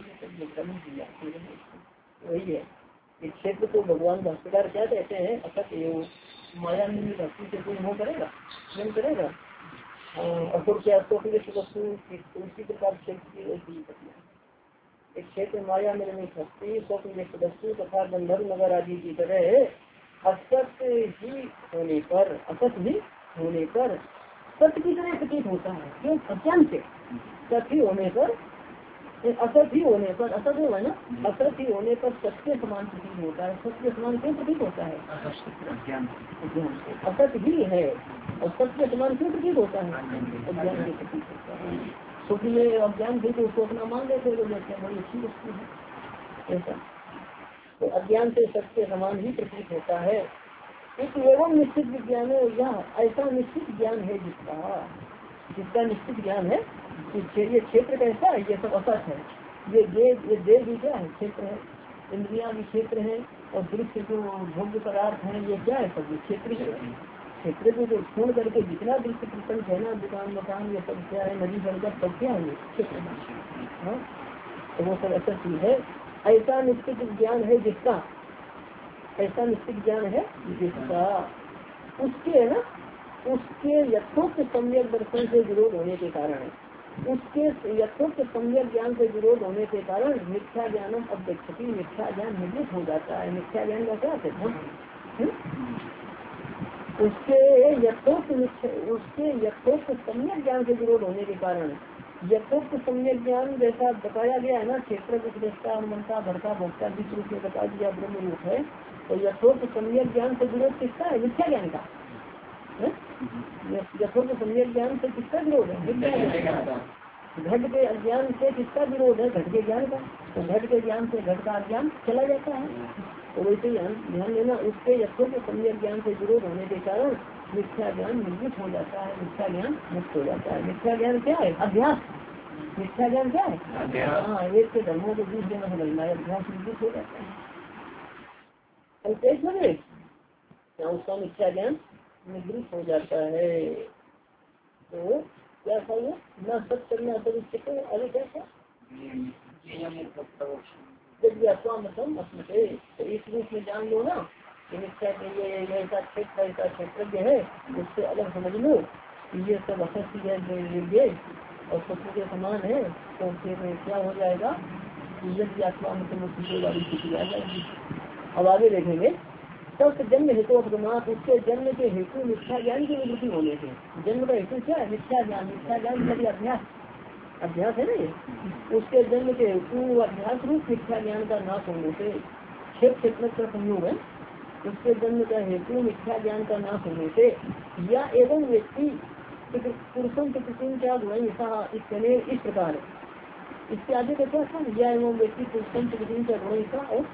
वही है। इस क्षेत्र को भगवान भाष्यकार क्या कहते हैं, असत एवं माया निर्मित हस्ती से कोई मोह करेगा, प्रेम करेगा, और फिर क्या वस्तु उसी प्रकार क्षेत्र की ऐसी एक क्षेत्र माया निर्मित हस्ती स्वप्न वस्तु तथा गंधर्व नगर आदि की तरह असत ही होने पर, असत ही होने पर सत्य की तरह प्रतीत होता है। क्यों, अज्ञान से सत्य ही होने पर, असत ही होने पर, असत है ना, असत ही होने पर सत्य समान प्रतीत होता है। सत्य समान क्यों प्रतीत होता है, अज्ञान से। असत ही है और सत्य समान क्यों प्रतीत होता है, अज्ञान से प्रतीत होता है। सुख में अज्ञान से तो उसको अपना मान लेते हैं, बड़ी अच्छी वस्तु है ऐसा। तो अज्ञान से सत्य समान ही प्रतीत होता है। एक एवं निश्चित विज्ञान है, यहाँ ऐसा निश्चित ज्ञान है जिसका जिसका निश्चित ज्ञान है कि ये क्षेत्र कैसा है, ये सब असत है। ये देव ये देव भी क्या है, क्षेत्र है, इंद्रिया भी क्षेत्र है, और दृश्य जो भोग्य पदार्थ है ये क्या है, सब ये क्षेत्र है। क्षेत्र को जो छोड़ करके जितना दृश्य प्रपंच है ना, दुकान मकान ये सब क्या है, नदी सड़क सब क्या है, क्षेत्र है। तो वो सब ऐसा चीज है। ऐसा निश्चित ज्ञान है जिसका ऐसा निश्चित ज्ञान है जिसका उसके है ना उसके यथोक्त सम्यक दर्शन से विरोध होने के कारण उसके यथोक्त सम्यक ज्ञान से विरोध होने के कारण मिथ्या ज्ञानम अपेक्षित मिथ्या ज्ञान निर्मित हो जाता है। मिथ्या ज्ञान का क्या है, उसके यथोक्त उसके यथोक्त सम्यक ज्ञान से विरोध होने के कारण यथोक्त सम्यक ज्ञान जैसा बताया गया है ना, क्षेत्र विशेषता मनता भरता भोक्ता जिस रूप में बता दिया ब्रह्म रूप है, तो यथोक्त सम्यक ज्ञान से विरोध किसका है, मिथ्या ज्ञान का। यथोक्त सम्यक ज्ञान से किसका विरोध है, मिथ्या ज्ञान का। घट के अज्ञान से किसका विरोध है, घट के ज्ञान का। तो घट के ज्ञान से घट का अज्ञान चला जाता है। तो वैसे ध्यान देना, उसके यथोक्त सम्यक ज्ञान से विरोध होने के कारण मिथ्या ज्ञान निर्मित हो जाता है, मिथ्या ज्ञान मुक्त हो जाता है। मिथ्या ज्ञान क्या है, अभ्यास। मिथ्या ज्ञान क्या है, हाँ, एक के धर्मों को दूसरे में बदलना है, अभ्यास निर्मित हो जाता है। उसका मिथ्या ज्ञान निवृत्त हो जाता है। तो क्या था ये, न सत्य करना अतिरिक्त अरे क्या था, जब मतलब अस्मते, तो इस रूप में जान लो ना कि मिथ्या के ये ऐसा क्षेत्र ऐसा क्षेत्रज्ञ है, उससे अलग समझ लो ये सब असत्य है और सत्य के समान है। तो फिर क्या हो जाएगा, यदि आत्मा मतलब वाली स्थिति आ जाएगी। अब आगे देखेंगे। तब जन्म हेतु अपमात, उसके जन्म के हेतु मिथ्या ज्ञान की निवृत्ति होने से। जन्म का हेतु क्या है, मिथ्या ज्ञान। मिथ्या ज्ञान मतलब अभ्यास, अभ्यास है ना ये। उसके जन्म के हेतु अभ्यास रूप मिथ्या ज्ञान का नाश होने से, क्षेत्र क्षेत्र का संयोग है, उसके जन्म का हेतु मिथ्या ज्ञान का नाश होने से, या एवं व्यक्ति पुरुषों के प्रति क्या गुण इस प्रकार, इसके आगे का क्या था, या एवं व्यक्ति पुरुषों के प्रति क्या गुण इसका और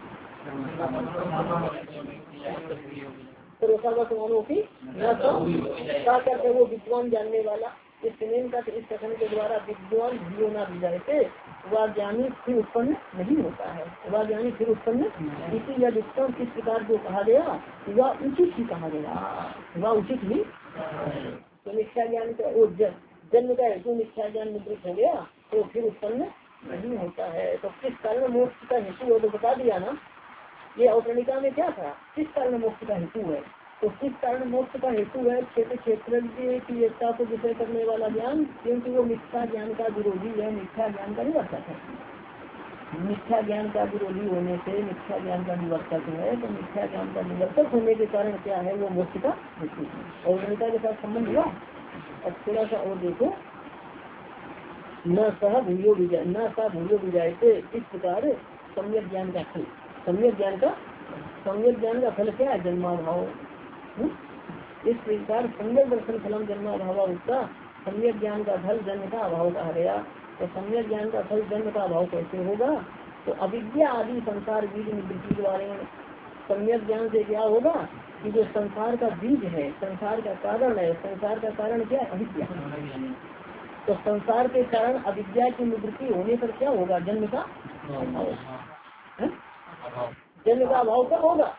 क्या करते वो विद्वान जानने वाला। इस का इस कथन के द्वारा विद्वान भी ना भी जाए वह ज्ञानी फिर उत्पन्न नहीं होता है, वह ज्ञानी फिर उत्पन्न इसी या विद्वान किस प्रकार जो कहा गया वह उचित ही कहा गया, वह उचित ही। तो मिथ्या ज्ञान का जन्म का हेतु मिथ्या ज्ञान निवृत्त हो गया तो फिर उत्पन्न नहीं होता है। तो किस कारण मोक्ष का हेतु हो तो बता दिया ना, ये औतरणिका में क्या था, किस कारण मोक्ष का हेतु है। तो किस कारण मोक्ष का हेतु है, क्षेत्र क्षेत्र की एकता को विषय करने वाला ज्ञान, क्योंकि वो मिथ्या ज्ञान का विरोधी है, मिथ्या ज्ञान का निवर्तक है। मिथ्या ज्ञान का विरोधी होने से मिथ्या ज्ञान का निवर्तक है, तो मिथ्या ज्ञान का निवर्तक होने के कारण क्या है, वो मोक्ष का हेतु है। औतरणिका के साथ संबंध हुआ। अब थोड़ा सा और देखो, न सह भूयो विजय न सा भूयो विजय से, इस प्रकार सम्यक ज्ञान का फल, सम्यक ज्ञान का सम्यक ज्ञान का फल क्या है, जन्माभाव। इस प्रकार सम्यक दर्शन फलम जन्माभाव उसका, सम्यक ज्ञान का फल जन्म का अभाव कहा गया। तो सम्यक ज्ञान का फल जन्म का अभाव कैसे होगा, तो अविद्या आदि संसार बीज निवृत्ति द्वारा। सम्यक ज्ञान से क्या होगा कि जो संसार का बीज है, संसार का कारण है, संसार का कारण क्या है, अविद्या। तो संसार के कारण अविद्या की निवृत्ति होने पर क्या होगा, जन्म का अभाव। जन्म का अभाव कब होगा,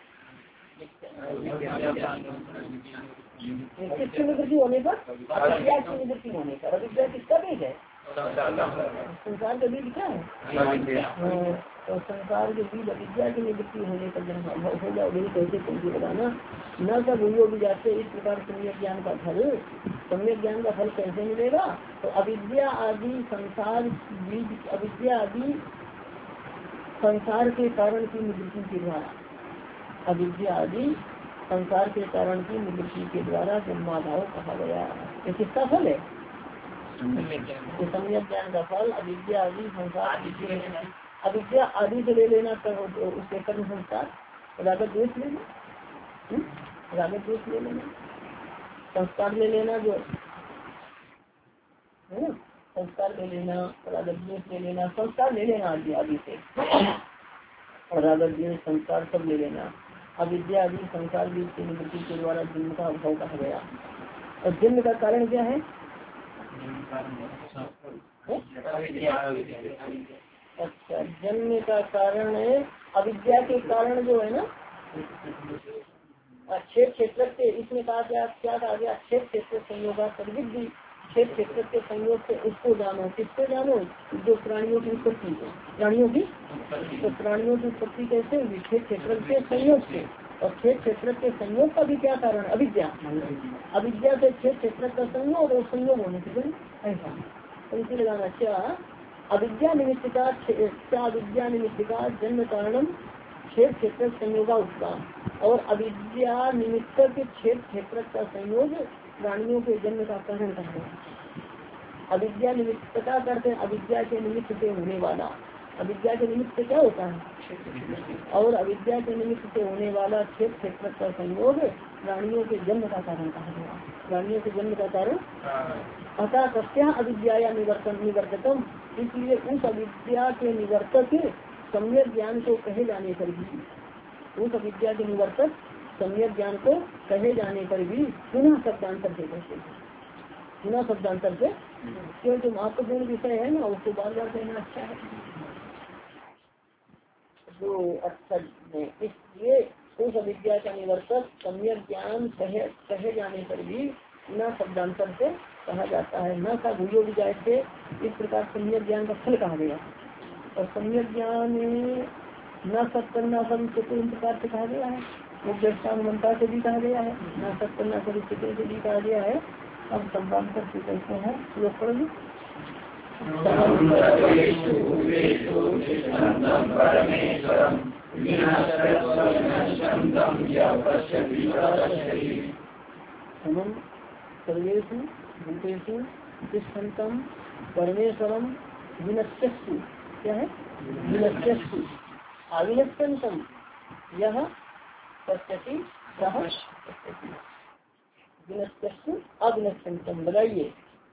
किसकी निवृत्ति होने पर, अविद्या की निवृत्ति होने पर। अविद्या किसका बीज है, संसार का बीज क्या है, तो संसार के बीज अविद्या की निवृत्ति होने पर जन्म अभाव हो जाओगे। कैसे कैसे बताना, न सब भूयो भी जाते। इस प्रकार सम्यक ज्ञान का फल, सम्यक ज्ञान का फल कैसे मिलेगा, तो अविद्या आदि संसार बीज, अविद्या आदि संसार के कारण की निवृत्ति के द्वारा, अविद्या आदि संसार के कारण की निवृत्ति के द्वारा जन्माभाव कहा गया। ये किसका फल है, तो सम्यक ज्ञान का फल अविद्या आदि संसार, अविद्या आदि से ले लेना कर, उसके कर्म संस्कार, रागत द्वेष लेना, रागत द्वेष ले लेना, संस्कार ले लेना जो है, संस्कार ले लेना, रागत द्वेष ले लेना, संस्कार ले लेना आदि आदि से, और रागत द्वेष संस्कार सब ले लेना। अविद्या आदि संसार बीज की निवृत्ति के द्वारा जन्म का अभाव कहा गया। और जन्म का कारण क्या है? अच्छा, जन्म का कारण है अविद्या के कारण जो है ना क्षेत्र क्षेत्र के, इसमें कहा गया क्या कहा गया? क्षेत्र क्षेत्र संयोग सर्विद्धि, क्षेत्र क्षेत्र के संयोग से उसको जानो। किसको जानो? जो प्राणियों की उत्पत्ति है, प्राणियों की तो प्राणियों की उत्पत्ति कैसे हुई? क्षेत्र क्षेत्र के संयोग से। और क्षेत्र क्षेत्र के संयोग का भी क्या कारण? अविद्या। अविद्या से क्षेत्र क्षेत्र का संयोग और संयोग होने से ऐसा तो इसी लगाना। क्या अविद्या निमित्त का क्या अविद्या निमित्त का जन्म कारणम क्षेत्र क्षेत्र संयोगा उत्साह, और अविद्या निमित्त के क्षेत्र क्षेत्र का संयोग प्राणियों के जन्म का कारण है। अविद्या निमित्त का करते हैं अविद्या के निमित्त से होने वाला। अविद्या के निमित्त से क्या होता है? और अविद्या के निमित्त से होने वाला क्षेत्र क्षेत्र का संयोग प्राणियों के जन्म का कारण कहा गया। प्राणियों के जन्म का कारण अतः कस्या अविद्या या निवर्तन निवर्तकम, इसलिए उस अविद्या के निवर्तक सम्यक ज्ञान को कहे जाने पर भी, उस अविद्या के निवर्तक सम्यक ज्ञान को कहे जाने पर भी पुनः शब्दांतर से कहते हैं। पुनः शब्दांतर से, क्योंकि महत्वपूर्ण विषय है ना, उसको बार बार कहना अच्छा है। तो अच्छा, इसलिए उस अविद्या का निवर्तक सम्यक ज्ञान कहे कहे जाने पर भी न शब्दांतर से कहा जाता है। न का भूयो विजय से इस प्रकार सम्यक ज्ञान का फल कहा गया। और सम्यक ज्ञान न सत्य न सब चतुर्थ प्रकार से कहा गया है। वो व्यवस्था से भी कहा गया है, न सत्य न सब चतुर्थ से भी कहा गया है। अब शब्दांतर से कहते हैं लोग पढ़ ली सर्वेषु भूतेषु तिष्ठन्तम् परमेश्वरम विनश्यस्तु। क्या है? विनश्यस्तु अविनश्यन्तम् यह पश्यति सः पश्यति। विनश्यस्तु अविनश्यन्तम् लगाइए।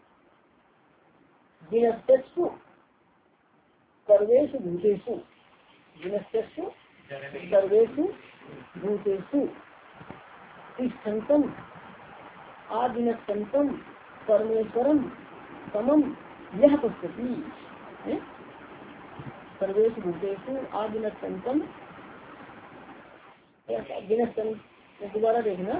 विनश्यस्तु सर्वेषु भूतेषु, विनश्यस्तु सर्वेषु भूतेषु तिष्ठन्तम् आदिनस्तंतम परमेश्वरम समम यह पश्यति। सर्वेश भूतेषु आदिनस्तंतम, दोबारा देखना,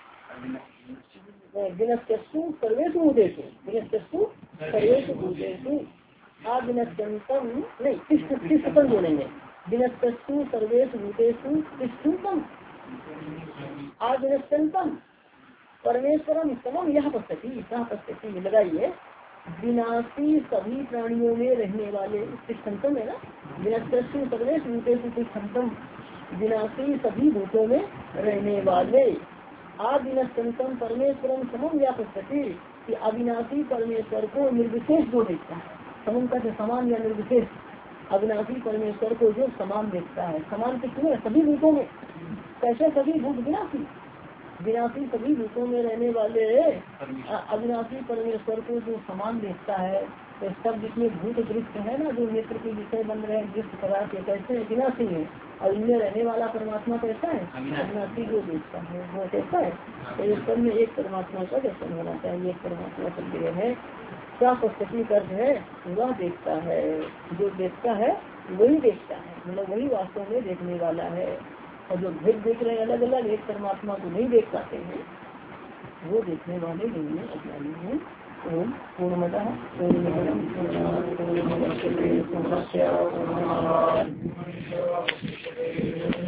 दिनस्तु सर्वेषु भूतेषु, दिनस्तु सर्वेषु भूतेषु आदिनस्तंतम नहीं तिष्ठतम बोलेंगे। दिनस्तु सर्वेषु भूतेषु तिष्ठतम आदिनस्तंतम परमेश्वरम समम यह पश्यति यह पश्यति लगाइए। विनाशी सभी प्राणियों में रहने वाले तिष्ठन्तम है ना, विनश्यस्तु सर्वेषु भूतेषु तिष्ठन्तम विनाशी सभी भूतों में रहने वाले आदिनस्तंतम परमेश्वरम समम यह पश्यति कि अविनाशी परमेश्वर को निर्विशेष जो देखता है। समम का समान या निर्विशेष, अविनाशी परमेश्वर को जो समान देखता है। समान किसमें? सभी भूतों में। कैसे सभी भूत? विनाशी विनाशी सभी भूतों में रहने वाले अविनाशी परमेश्वर को जो समान देखता है। तो सब जितने भूत दृष्ट है ना, जो नेत्र के विषय बन रहे हैं दृष्ट पदार्थ कैसे है? विनाशी है। और इनमें रहने वाला परमात्मा कैसा है? अविनाशी जो देखता है वो कैसा है? तो इस सब में एक परमात्मा का दर्शन होना चाहिए। एक परमात्मा का है क्या पश्चिमी कर्ज है, वह देखता है। जो देखता है वही देखता है, मतलब वही वास्तव में देखने वाला है। और जो भेद देख रहे हैं अलग अलग, एक परमात्मा को नहीं देख पाते हैं, वो देखने वाले नहीं है, अज्ञानी है। ओम पूर्णमतः पूर्णमिदं पूर्णात् पूर्णमुदच्यते पूर्णस्य पूर्णमादाय